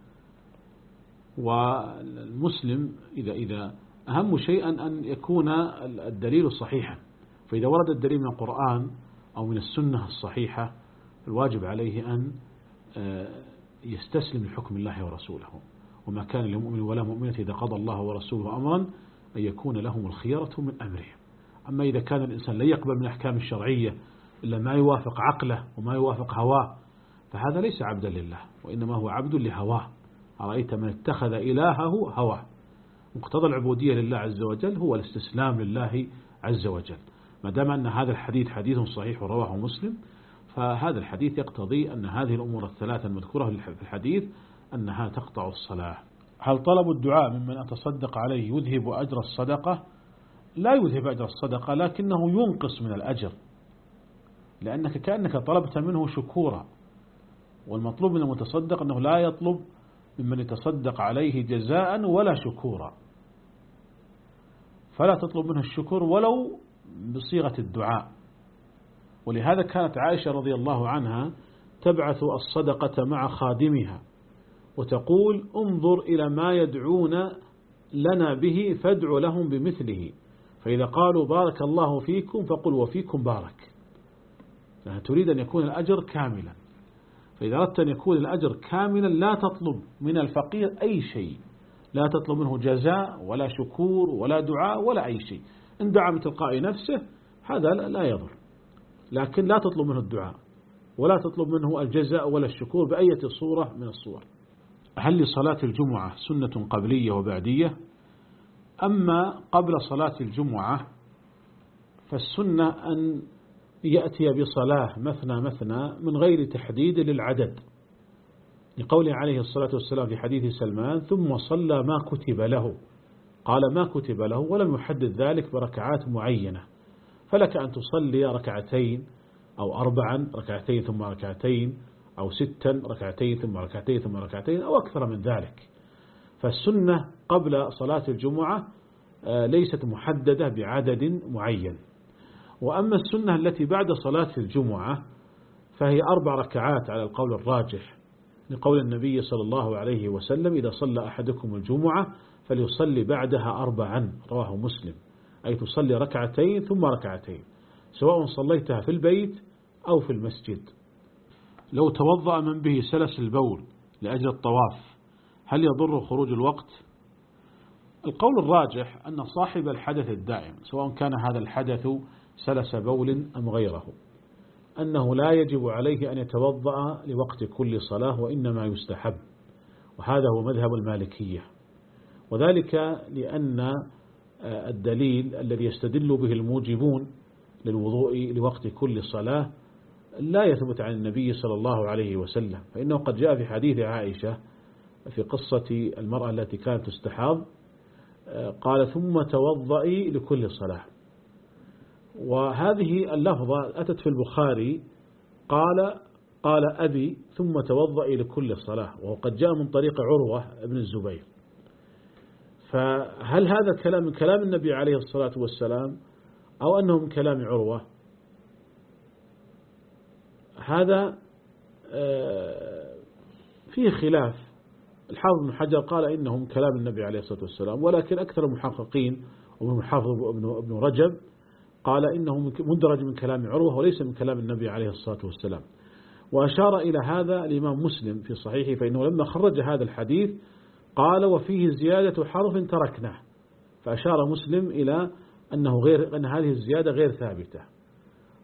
والمسلم إذا إذا أهم شيء أن يكون الدليل صحيحا، فإذا ورد الدليل من القرآن أو من السنة الصحيحة الواجب عليه أن يستسلم لحكم الله ورسوله، وما كان لمؤمن ولا مؤمنة إذا قضى الله ورسوله أمرا أن يكون لهم الخيرة من أمرهم. أما إذا كان الإنسان لا يقبل من الأحكام الشرعية إلا ما يوافق عقله وما يوافق هواه فهذا ليس عبدا لله، وإنما هو عبد لهواه. أرأيت من اتخذ إلهه هواه. مقتضى العبودية لله عز وجل هو الاستسلام لله عز وجل. ما دام أن هذا الحديث حديث صحيح ورواه مسلم، فهذا الحديث يقتضي أن هذه الأمور الثلاثة المذكورة في الحديث أنها تقطع الصلاة. هل طلب الدعاء ممن أتصدق عليه يذهب أجر الصدقة؟ لا يذهب أجر الصدقة، لكنه ينقص من الأجر، لأنك كأنك طلبت منه شكورا، والمطلوب من المتصدق أنه لا يطلب ممن يتصدق عليه جزاء ولا شكورا، فلا تطلب منه الشكر ولو بصيغة الدعاء. ولهذا كانت عائشة رضي الله عنها تبعث الصدقة مع خادمها وتقول انظر إلى ما يدعون لنا به فادع لهم بمثله، فإذا قالوا بارك الله فيكم فقل وفيكم بارك، يعني تريد أن يكون الأجر كاملا. فإذا أردت أن يكون الأجر كاملا لا تطلب من الفقير أي شيء، لا تطلب منه جزاء ولا شكور ولا دعاء ولا أي شيء. إن دعا من تلقاء نفسه هذا لا يضر، لكن لا تطلب منه الدعاء ولا تطلب منه الجزاء ولا الشكور بأية صورة من الصور. هل لصلاة الجمعة سنة قبلية وبعدية؟ أما قبل صلاة الجمعة فالسنة أن يأتي بصلاة مثنى مثنى من غير تحديد للعدد، لقوله عليه الصلاة والسلام في حديث سلمان ثم صلى ما كتب له، قال ما كتب له ولم يحدد ذلك بركعات معينة، فلك أن تصلي ركعتين أو أربعا ركعتين ثم ركعتين أو ستا ركعتين ثم ركعتين ثم ركعتين أو أكثر من ذلك. فالسنة قبل صلاة الجمعة ليست محددة بعدد معين. وأما السنة التي بعد صلاة الجمعة فهي أربع ركعات على القول الراجح، لقول النبي صلى الله عليه وسلم إذا صلى أحدكم الجمعة فليصلي بعدها أربعا، رواه مسلم، أي تصلي ركعتين ثم ركعتين سواء صليتها في البيت أو في المسجد. لو توضأ من به سلس البول لأجل الطواف هل يضر خروج الوقت؟ القول الراجح أن صاحب الحدث الدائم سواء كان هذا الحدث سلس بول أم غيره أنه لا يجب عليه أن يتوضأ لوقت كل صلاة، وإنما يستحب، وهذا هو مذهب المالكية، وذلك لأن الدليل الذي يستدل به الموجبون للوضوء لوقت كل صلاة لا يثبت عن النبي صلى الله عليه وسلم، فإنه قد جاء في حديث عائشة في قصة المرأة التي كانت تستحاض قال ثم توضئي لكل صلاة، وهذه اللفظة أتت في البخاري قال قال أبي ثم توضئي لكل صلاة، وهو قد جاء من طريق عروة ابن الزبير. فهل هذا كلام من كلام النبي عليه الصلاة والسلام أو أنه من كلام عروة؟ هذا فيه خلاف. الحافظ بن حجر قال إنه من كلام النبي عليه الصلاة والسلام، ولكن أكثر المحققين ومن الحافظ ابن رجب قال إنه مندرج من كلام عروة وليس من كلام النبي عليه الصلاة والسلام. وأشار إلى هذا الإمام مسلم في صحيحه، فإنه لما خرج هذا الحديث قال وفيه زيادة حرف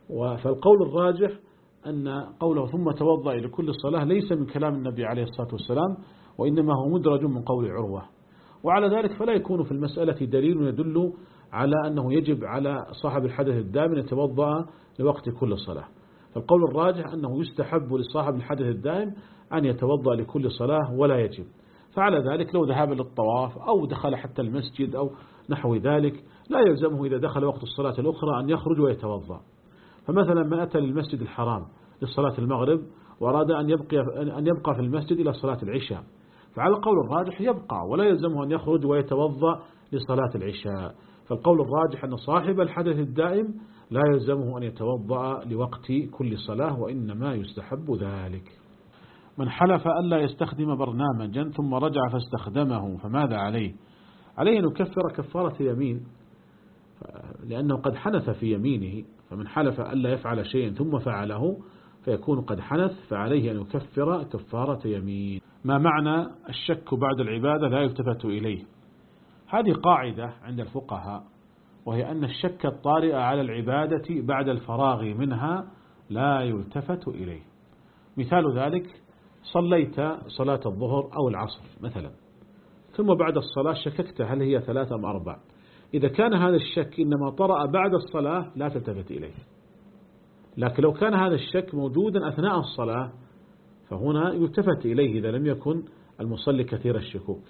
فالقول الراجح أن قوله ثم توضأ لكل صلاة ليس من كلام النبي عليه الصلاة والسلام، وإنما هو مدرج من قول عروة. وعلى ذلك فلا يكون في المسألة دليل يدل على أنه يجب على صاحب الحدث الدائم أن يتوضأ لوقت كل صلاة. فالقول الراجح أنه يستحب لصاحب الحدث الدائم أن يتوضأ لكل صلاة ولا يجب. فعلى ذلك لو ذهب للطواف أو دخل حتى المسجد أو نحو ذلك لا يلزمه إذا دخل وقت الصلاة الأخرى أن يخرج ويتوضأ. فمثلا من أتى للمسجد الحرام لصلاة المغرب وأراد أن يبقى, أن يبقى في المسجد إلى صلاة العشاء، فعلى القول الراجح يبقى ولا يلزمه أن يخرج ويتوضأ لصلاة العشاء. فالقول الراجح أن صاحب الحدث الدائم لا يلزمه أن يتوضأ لوقت كل صلاة، وإنما يستحب ذلك. من حلف ألا يستخدم برنامجا ثم رجع فاستخدمه فماذا عليه؟ عليه أن يكفر كفارة يمين، لأنه قد حنث في يمينه. فمن حلف ألا يفعل شيئا ثم فعله فيكون قد حنث، فعليه أن يكفر كفارة يمين. ما معنى الشك بعد العبادة لا يلتفت إليه؟ هذه قاعدة عند الفقهاء، وهي أن الشك الطارئ على العبادة بعد الفراغ منها لا يلتفت إليه. مثال ذلك: صليت صلاة الظهر أو العصر مثلا، ثم بعد الصلاة شككت هل هي ثلاثة أم أربع. إذا كان هذا الشك إنما طرأ بعد الصلاة لا تلتفت إليه، لكن لو كان هذا الشك موجودا أثناء الصلاة فهنا يلتفت إليه إذا لم يكن المصلي كثير الشكوك.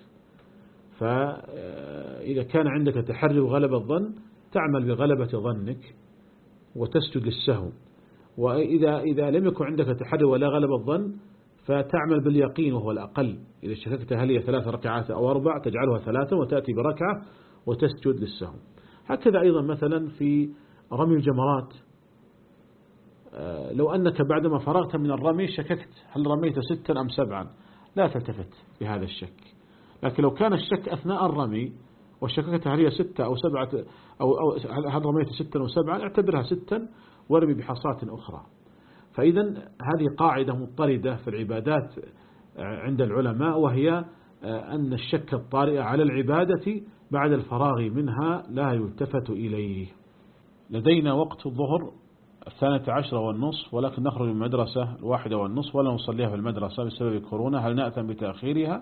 فإذا كان عندك تحري وغلب الظن تعمل بغلبة ظنك وتسجد للسهو، وإذا إذا لم يكن عندك تحري ولا غلب الظن فتعمل باليقين وهو الأقل. إذا شككت هل هي ثلاث ركعات أو أربع تجعلها ثلاثة وتأتي بركعة وتسجد للسهو. هكذا أيضا مثلا في رمي الجمرات، لو أنك بعدما فرغت من الرمي شككت هل رميت ستا أم سبعا لا تلتفت بهذا الشك. لكن لو كان الشك أثناء الرمي وشككت هل هي ستة أو سبعة أو, أو هل رميت ستا أو سبعا اعتبرها ستا وارمي بحصات أخرى. فإذا هذه قاعدة مضطردة في العبادات عند العلماء، وهي أن الشك الطارئ على العبادة بعد الفراغ منها لا يلتفت إليه. لدينا وقت الظهر الثانية عشرة والنصف، ولكن نخرج من المدرسة الواحدة والنصف ولا نصليها في المدرسة بسبب كورونا، هل نأثم بتأخيرها؟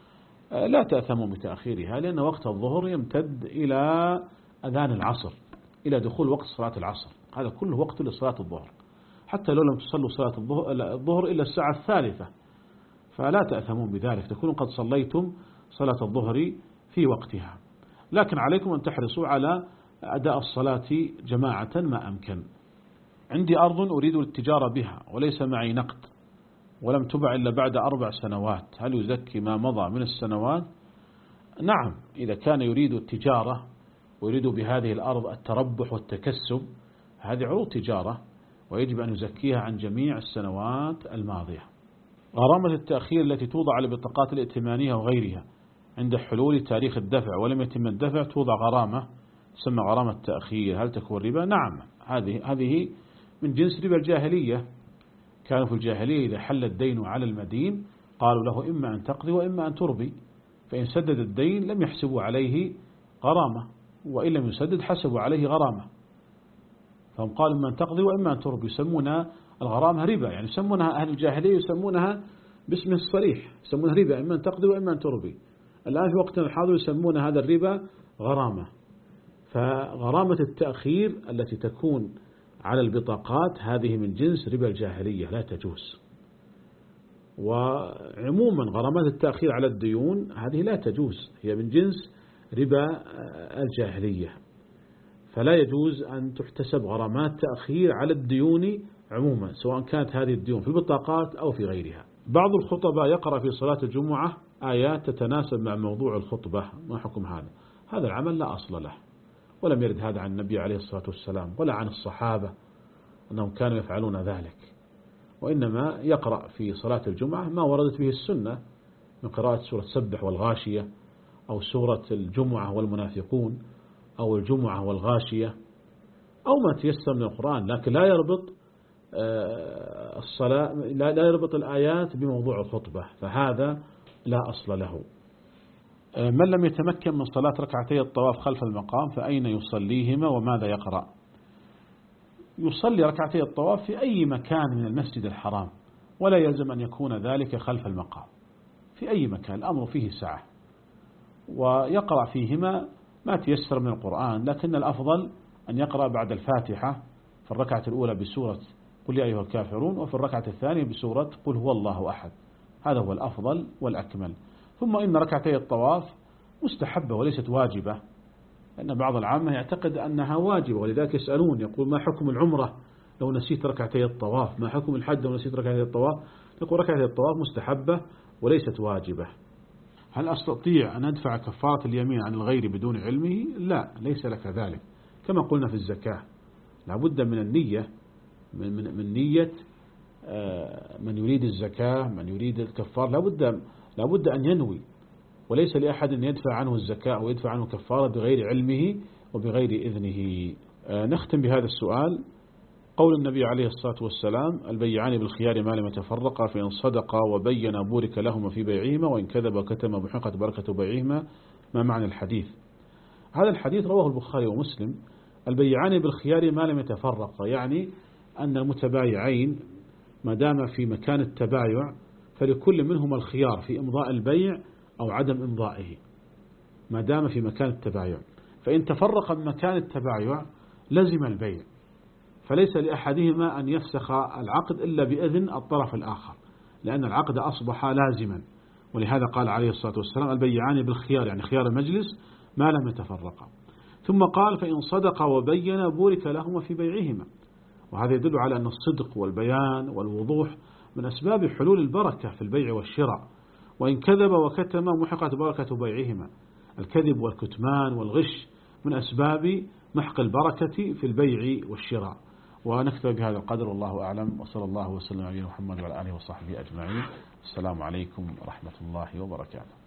لا تأثموا بتأخيرها، لأن وقت الظهر يمتد إلى أذان العصر، إلى دخول وقت صلاة العصر. هذا كله وقت لصلاة الظهر، حتى لو لم تصلوا صلاة الظهر إلا الساعة الثالثة فلا تأثمون بذلك، تكونوا قد صليتم صلاة الظهر في وقتها. لكن عليكم أن تحرصوا على أداء الصلاة جماعة ما أمكن. عندي أرض أريد التجارة بها وليس معي نقد ولم تبع إلا بعد أربع سنوات، هل يزكي ما مضى من السنوات؟ نعم، إذا كان يريد التجارة ويريد بهذه الأرض التربح والتكسب هذه عروض تجارة ويجب أن يزكيها عن جميع السنوات الماضية. غرامة التأخير التي توضع على البطاقات الائتمانية وغيرها عند حلول تاريخ الدفع ولم يتم الدفع توضع غرامة تسمى غرامة تأخير، هل تكون ربا؟ نعم، هذه هذه من جنس ربا الجاهلية. كانوا في الجاهلية إذا حل الدين على المدين قالوا له إما أن تقضي وإما أن تربي، فإن سدد الدين لم يحسبوا عليه غرامة، وإن لم يسدد حسبوا عليه غرامة. فهم قالوا إما أن تقضي وإما أن تربي، يسمونها الغرامة ربا، يعني يسمونها أهل الجاهلية يسمونها باسمه الصريح، يسمونها ربا، إما أن تقضي وإما أن تربي. الآن في وقتنا الحاضر يسمون هذا الربا غرامة. فغرامة التأخير التي تكون على البطاقات هذه من جنس ربا الجاهلية لا تجوز. وعموما غرامات التأخير على الديون هذه لا تجوز، هي من جنس ربا الجاهلية، فلا يجوز أن تحتسب غرامات تأخير على الديون عموما سواء كانت هذه الديون في البطاقات أو في غيرها. بعض الخطباء يقرأ في صلاة الجمعة آيات تتناسب مع موضوع الخطبة، ما حكم هذا؟ هذا العمل لا أصل له، ولم يرد هذا عن النبي عليه الصلاة والسلام ولا عن الصحابة أنهم كانوا يفعلون ذلك، وإنما يقرأ في صلاة الجمعة ما وردت به السنة من قراءة سورة سبح والغاشية أو سورة الجمعة والمنافقون أو الجمعة والغاشية أو ما تيسر من القرآن، لكن لا يربط الصلاة لا يربط الآيات بموضوع الخطبة، فهذا لا أصل له. من لم يتمكن من صلاة ركعتي الطواف خلف المقام فأين يصليهما وماذا يقرأ؟ يصلي ركعتي الطواف في أي مكان من المسجد الحرام، ولا يلزم أن يكون ذلك خلف المقام، في أي مكان الأمر فيه سعة، ويقرأ فيهما ما تيسر من القرآن، لكن الأفضل أن يقرأ بعد الفاتحة في الركعة الأولى بسورة قل يا أيها الكافرون، وفي الركعة الثانية بسورة قل هو الله أحد، هذا هو الأفضل والأكمل. ثم إن ركعتي الطواف مستحبة وليست واجبة، لأن بعض العامة يعتقد أنها واجبة، ولذلك يسألون يقول ما حكم العمرة لو نسيت ركعتي الطواف، ما حكم الحج لو نسيت ركعتي الطواف؟ نقول ركعتي الطواف مستحبة وليست واجبة. هل أستطيع أن أدفع كفارة اليمين عن الغير بدون علمه؟ لا، ليس لك ذلك. كما قلنا في الزكاة لابد من النية، من, من, من نية من يريد الزكاة، من يريد الكفار، لابد, لابد أن ينوي، وليس لأحد أن يدفع عنه الزكاة أو يدفع عنه كفارة بغير علمه وبغير إذنه. نختم بهذا السؤال. قول النبي عليه الصلاة والسلام البيعان بالخيار ما لم يتفرقا، فإن صدقا وبينا بورك لهما في بيعهما، وإن كذب وكتم محقت بركة بيعهما. ما معنى الحديث؟ هذا الحديث رواه البخاري ومسلم. البيعان بالخيار ما لم يتفرقا، يعني أن المتبايعين ما دام في مكان التبايع فلكل منهما الخيار في إمضاء البيع أو عدم إمضائه، ما دام في مكان التبايع. فإن تفرق من مكان التبايع لزم البيع، فليس لأحدهما أن يفسخ العقد إلا بإذن الطرف الآخر، لأن العقد أصبح لازما. ولهذا قال عليه الصلاة والسلام البيعان بالخيار، يعني خيار المجلس ما لم يتفرقا. ثم قال فإن صدقا وبينا بورك لهما في بيعهما، وهذا يدل على أن الصدق والبيان والوضوح من أسباب حلول البركة في البيع والشراء. وإن كذب وكتم محقت بركة بيعهما، الكذب والكتمان والغش من أسباب محق البركة في البيع والشراء. ونكتفي بهذا القدر، والله أعلم، وصلى الله وسلم على محمد وعلى آله وصحبه أجمعين. السلام عليكم ورحمة الله وبركاته.